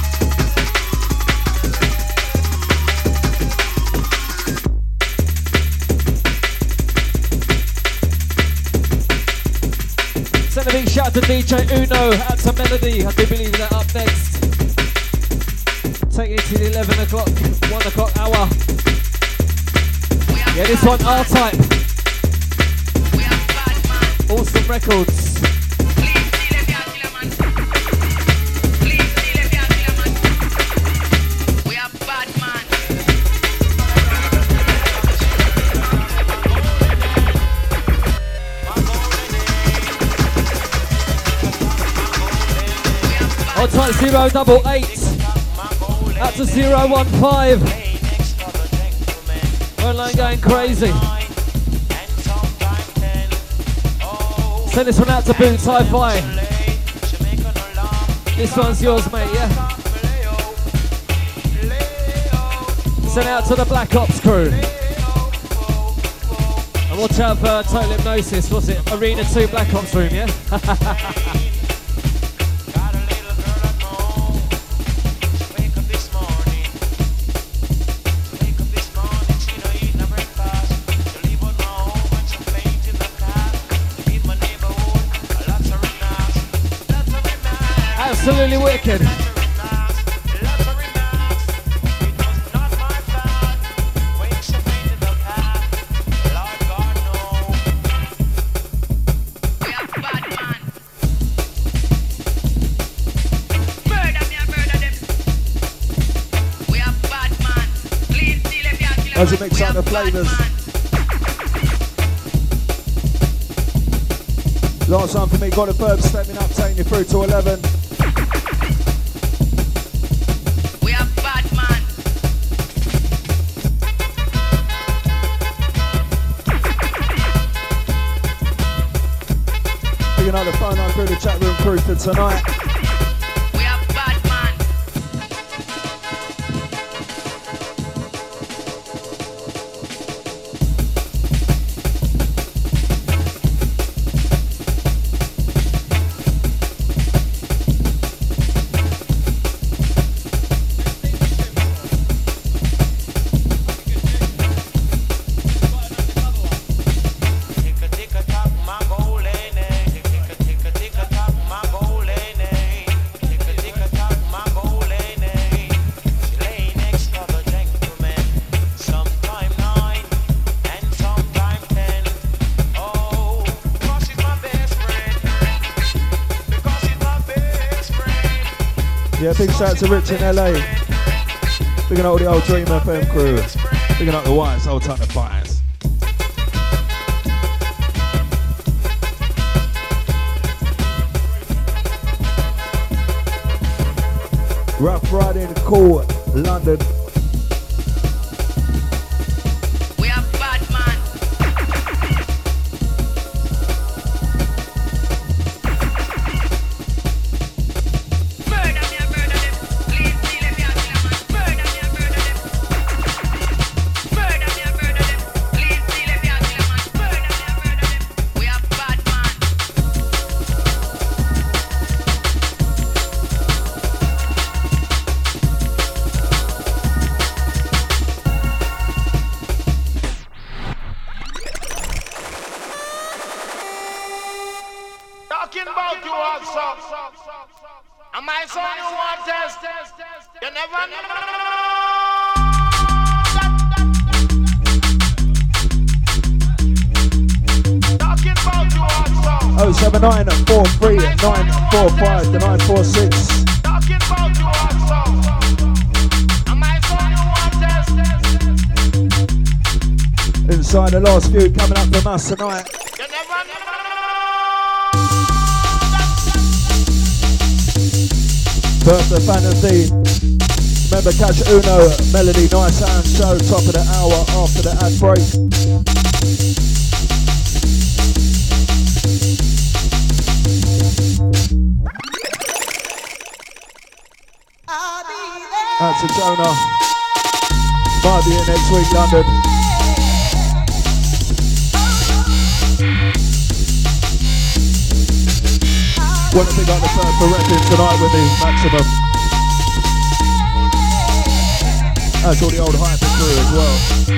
Send a big shout out to DJ Uno, out to Melody, I do believe they're up next. Take it to the 11 o'clock, 1 o'clock hour. Yeah, this one R-Type. Awesome Records. Hold tight 088. Out to 015. Online going crazy. Send this one out to Boots Hi-Fi. This one's yours, mate, yeah? Send it out to the Black Ops crew. And watch out for Total Hypnosis. What's it? Arena 2 Black Ops room, yeah? Absolutely wicked. As it mix out the flavours. Last time for me, got a verb stepping up, taking you through to 11. Picking up the phone line through the chat room crew for tonight. We are bad man. Yeah, big shout out to Rich in LA. Picking up all the old Dream FM crew. Picking up the Whites, old time of fires. Rough Friday in the cool, London. We are bad man. Murder me and murder them. Please steal them, yeah, kill 'em and murder me and murder them. Murder me and murder them. Please steal them, yeah, kill 'em and murder me and murder them. We are bad man. Talking about you also. Am I son you want test? You never know. Talking about you also. 079 43 945 to 946. Talking about you also. Am I son you want test? Inside the last few coming up from us tonight. You never know. Birthday Fantasy. Remember, catch Uno, Melody, Nice Sound Show, top of the hour after the ad break. Out to Jonah. Might be here next week, London. Want to pick up the first for repping tonight with me, Maximum. That's all the old hyper crew as well.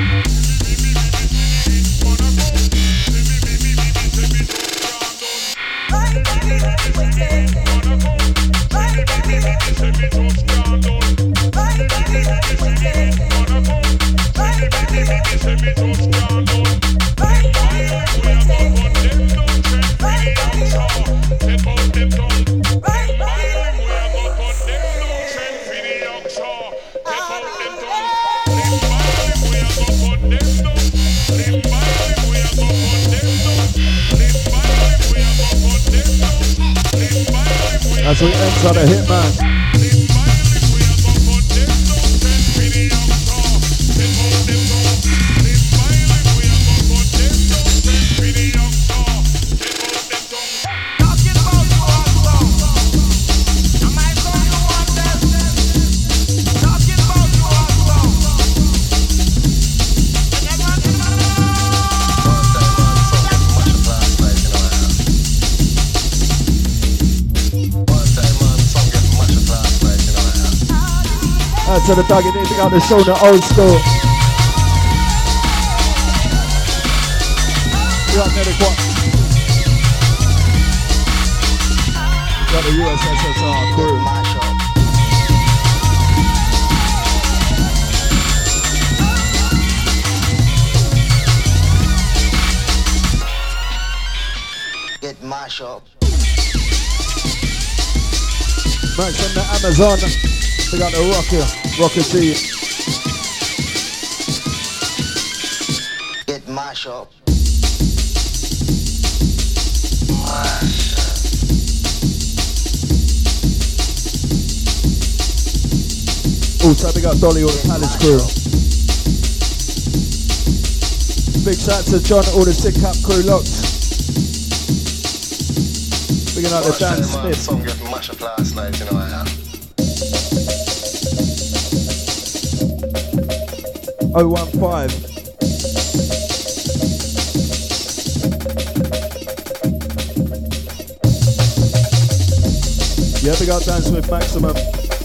As we enter the Hitman. To the dog, and they got the show the old school. We got Medic What? Got the USSR crew. Get mash up. Max from the Amazon. We got the Rocker G. Get mash up. Also, we got Dolly, all the Palace crew. Big shout to John, all the Sick Cap crew locked. Big out the Dan Smith. Song get mash up last night, you know I have. 015. Yeah, we got Dan Smith Maximum.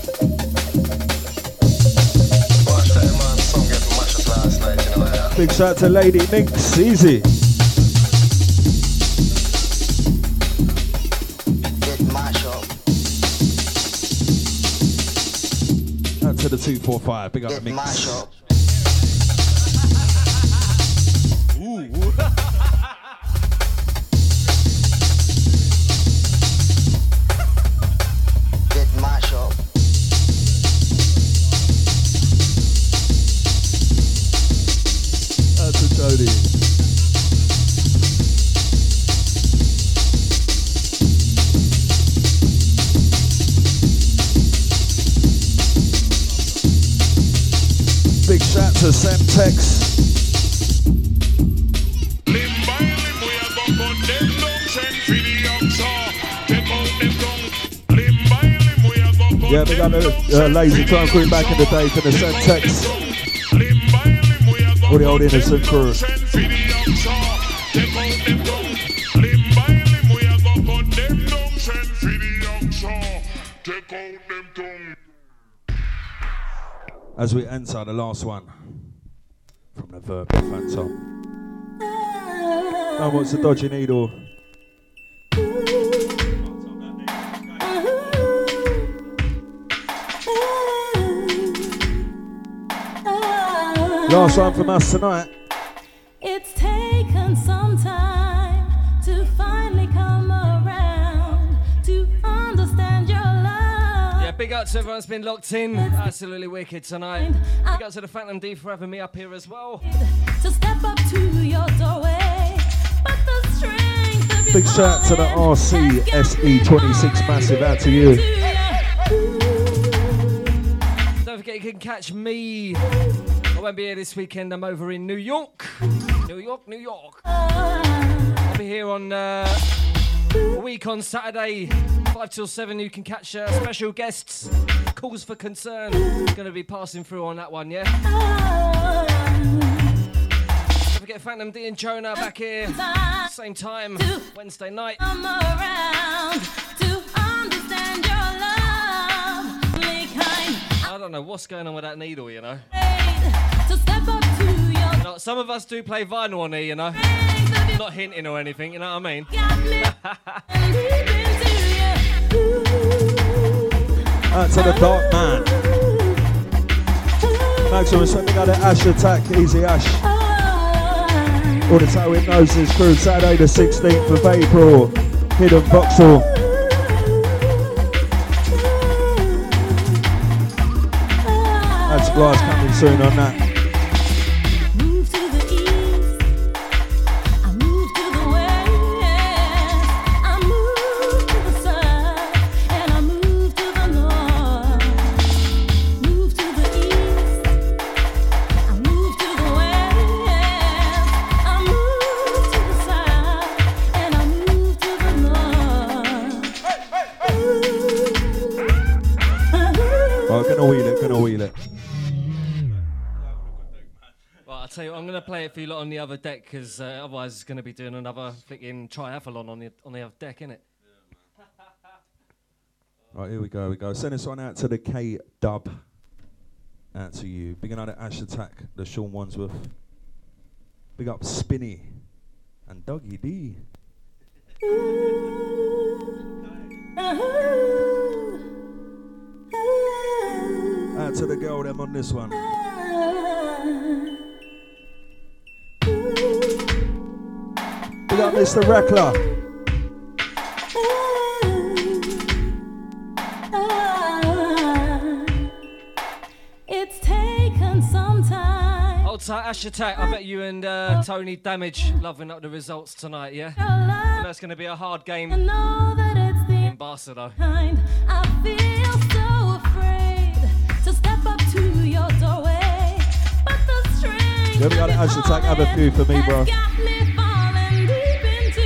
Watch that man, song get mashed up last night, you know I have. Big shout to Lady Minx, easy. Get mash up. Out to the 245, big up the Minx. Mash up. Big shout to Semtex. Yeah, we got the Lazy Time crew back in the day for the Semtex. All the old innocent crew. As we enter the last one from the Verb Phantom. Now what's the dodgy needle? Last one from us tonight. It's taken some time to finally come around to understand your love. Yeah, big up to everyone's been locked in. Absolutely wicked tonight. Big up to the Phantom D for having me up here as well. To step up to your doorway, but the strength of your Big shout to the RC SE26 massive out to you. Don't forget you can catch me. I won't be here this weekend. I'm over in New York. New York. I'll be here on a week on Saturday, 5 till 7. You can catch special guests. Calls for concern. Going to be passing through on that one, yeah? Don't forget Phantom D and Jonah back here. Same time, Wednesday night. I'm around to understand your love. I don't know what's going on with that needle, you know. To step up to your You know, some of us do play vinyl on here, you know. Not hinting or anything, you know what I mean? Out to the Dark Man. Maximum respect, we got the Ash Attack, Easy Ash. All the Toe With Noses crew, Saturday the 16th of April, Hidden Vauxhall. That's Blast coming soon on that. Move to the east, I move to the west, I move to the south, and I move to the north. Move to the east, I move to the west, I move to the south, and I move to the north. Oh, gonna wheel it. Well, I'll tell you what, I'm going to play it for you lot on the other deck, because otherwise it's going to be doing another flicking triathlon on the other deck, innit? Right, here we go. Send this one out to the K-Dub. Out to you. Big up the Ash Attack, the Sean Wansworth. Big up Spinny and Doggy D. Out to the girl them on this one. Big up Mr. Reckler. It's taken some time. Hold tight, Ash Attack. I bet you and Tony Damage loving up the results tonight, yeah? You know it's going to be a hard game in Barcelona. I feel so afraid to step up to your doorway, but the strength Yeah, we got Ash Attack. Have a few for me, bro. got me falling deep into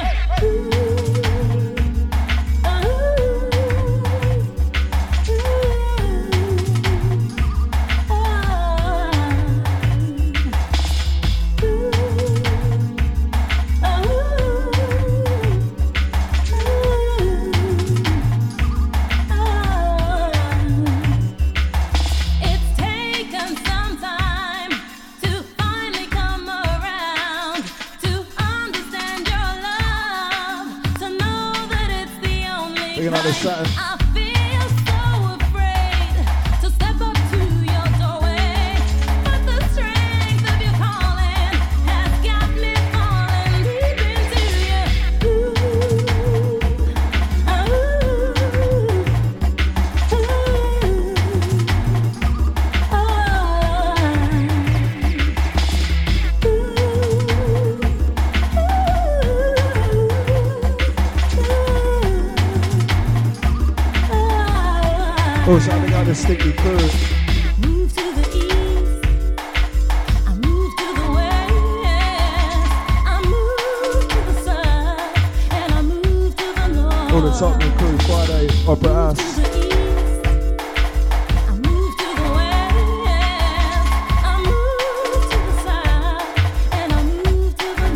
It's taken some time to finally come around to understand your love, to know that it's the only Looking like this Saturn. I feel so afraid to step up to your doorway, but the strength of your calling has got me falling deep into you. Also, we got the Sticky crew. Move to the east, I move to the west, I move to the south, and I move to the north. All the Tottenham crew, Friday, Opera House. I move to the west, I move to the south, and I move to the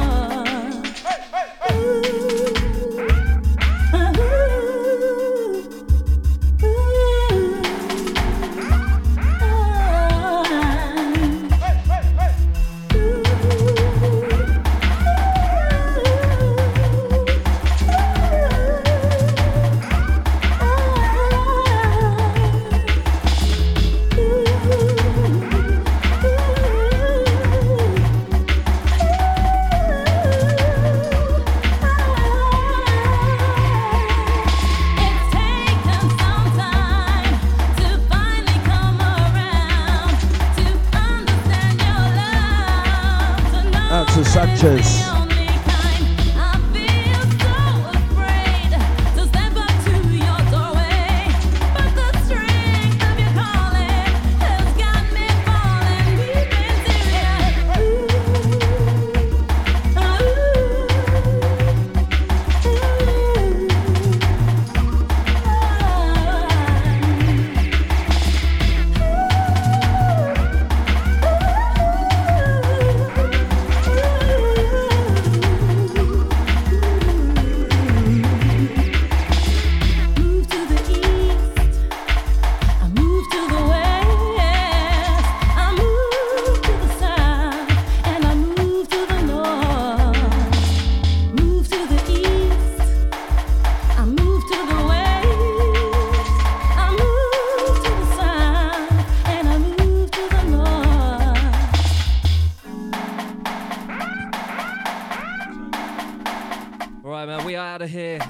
It's taken some time to finally come around to understand your love, to know Out to Sanchez. the only kind. I feel so afraid to step up to your doorway, but the strength of your calling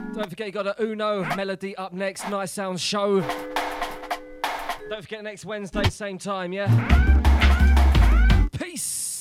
Don't forget you got a Uno Melody up next. Nice Sound show. Don't forget next Wednesday, same time, yeah? Peace.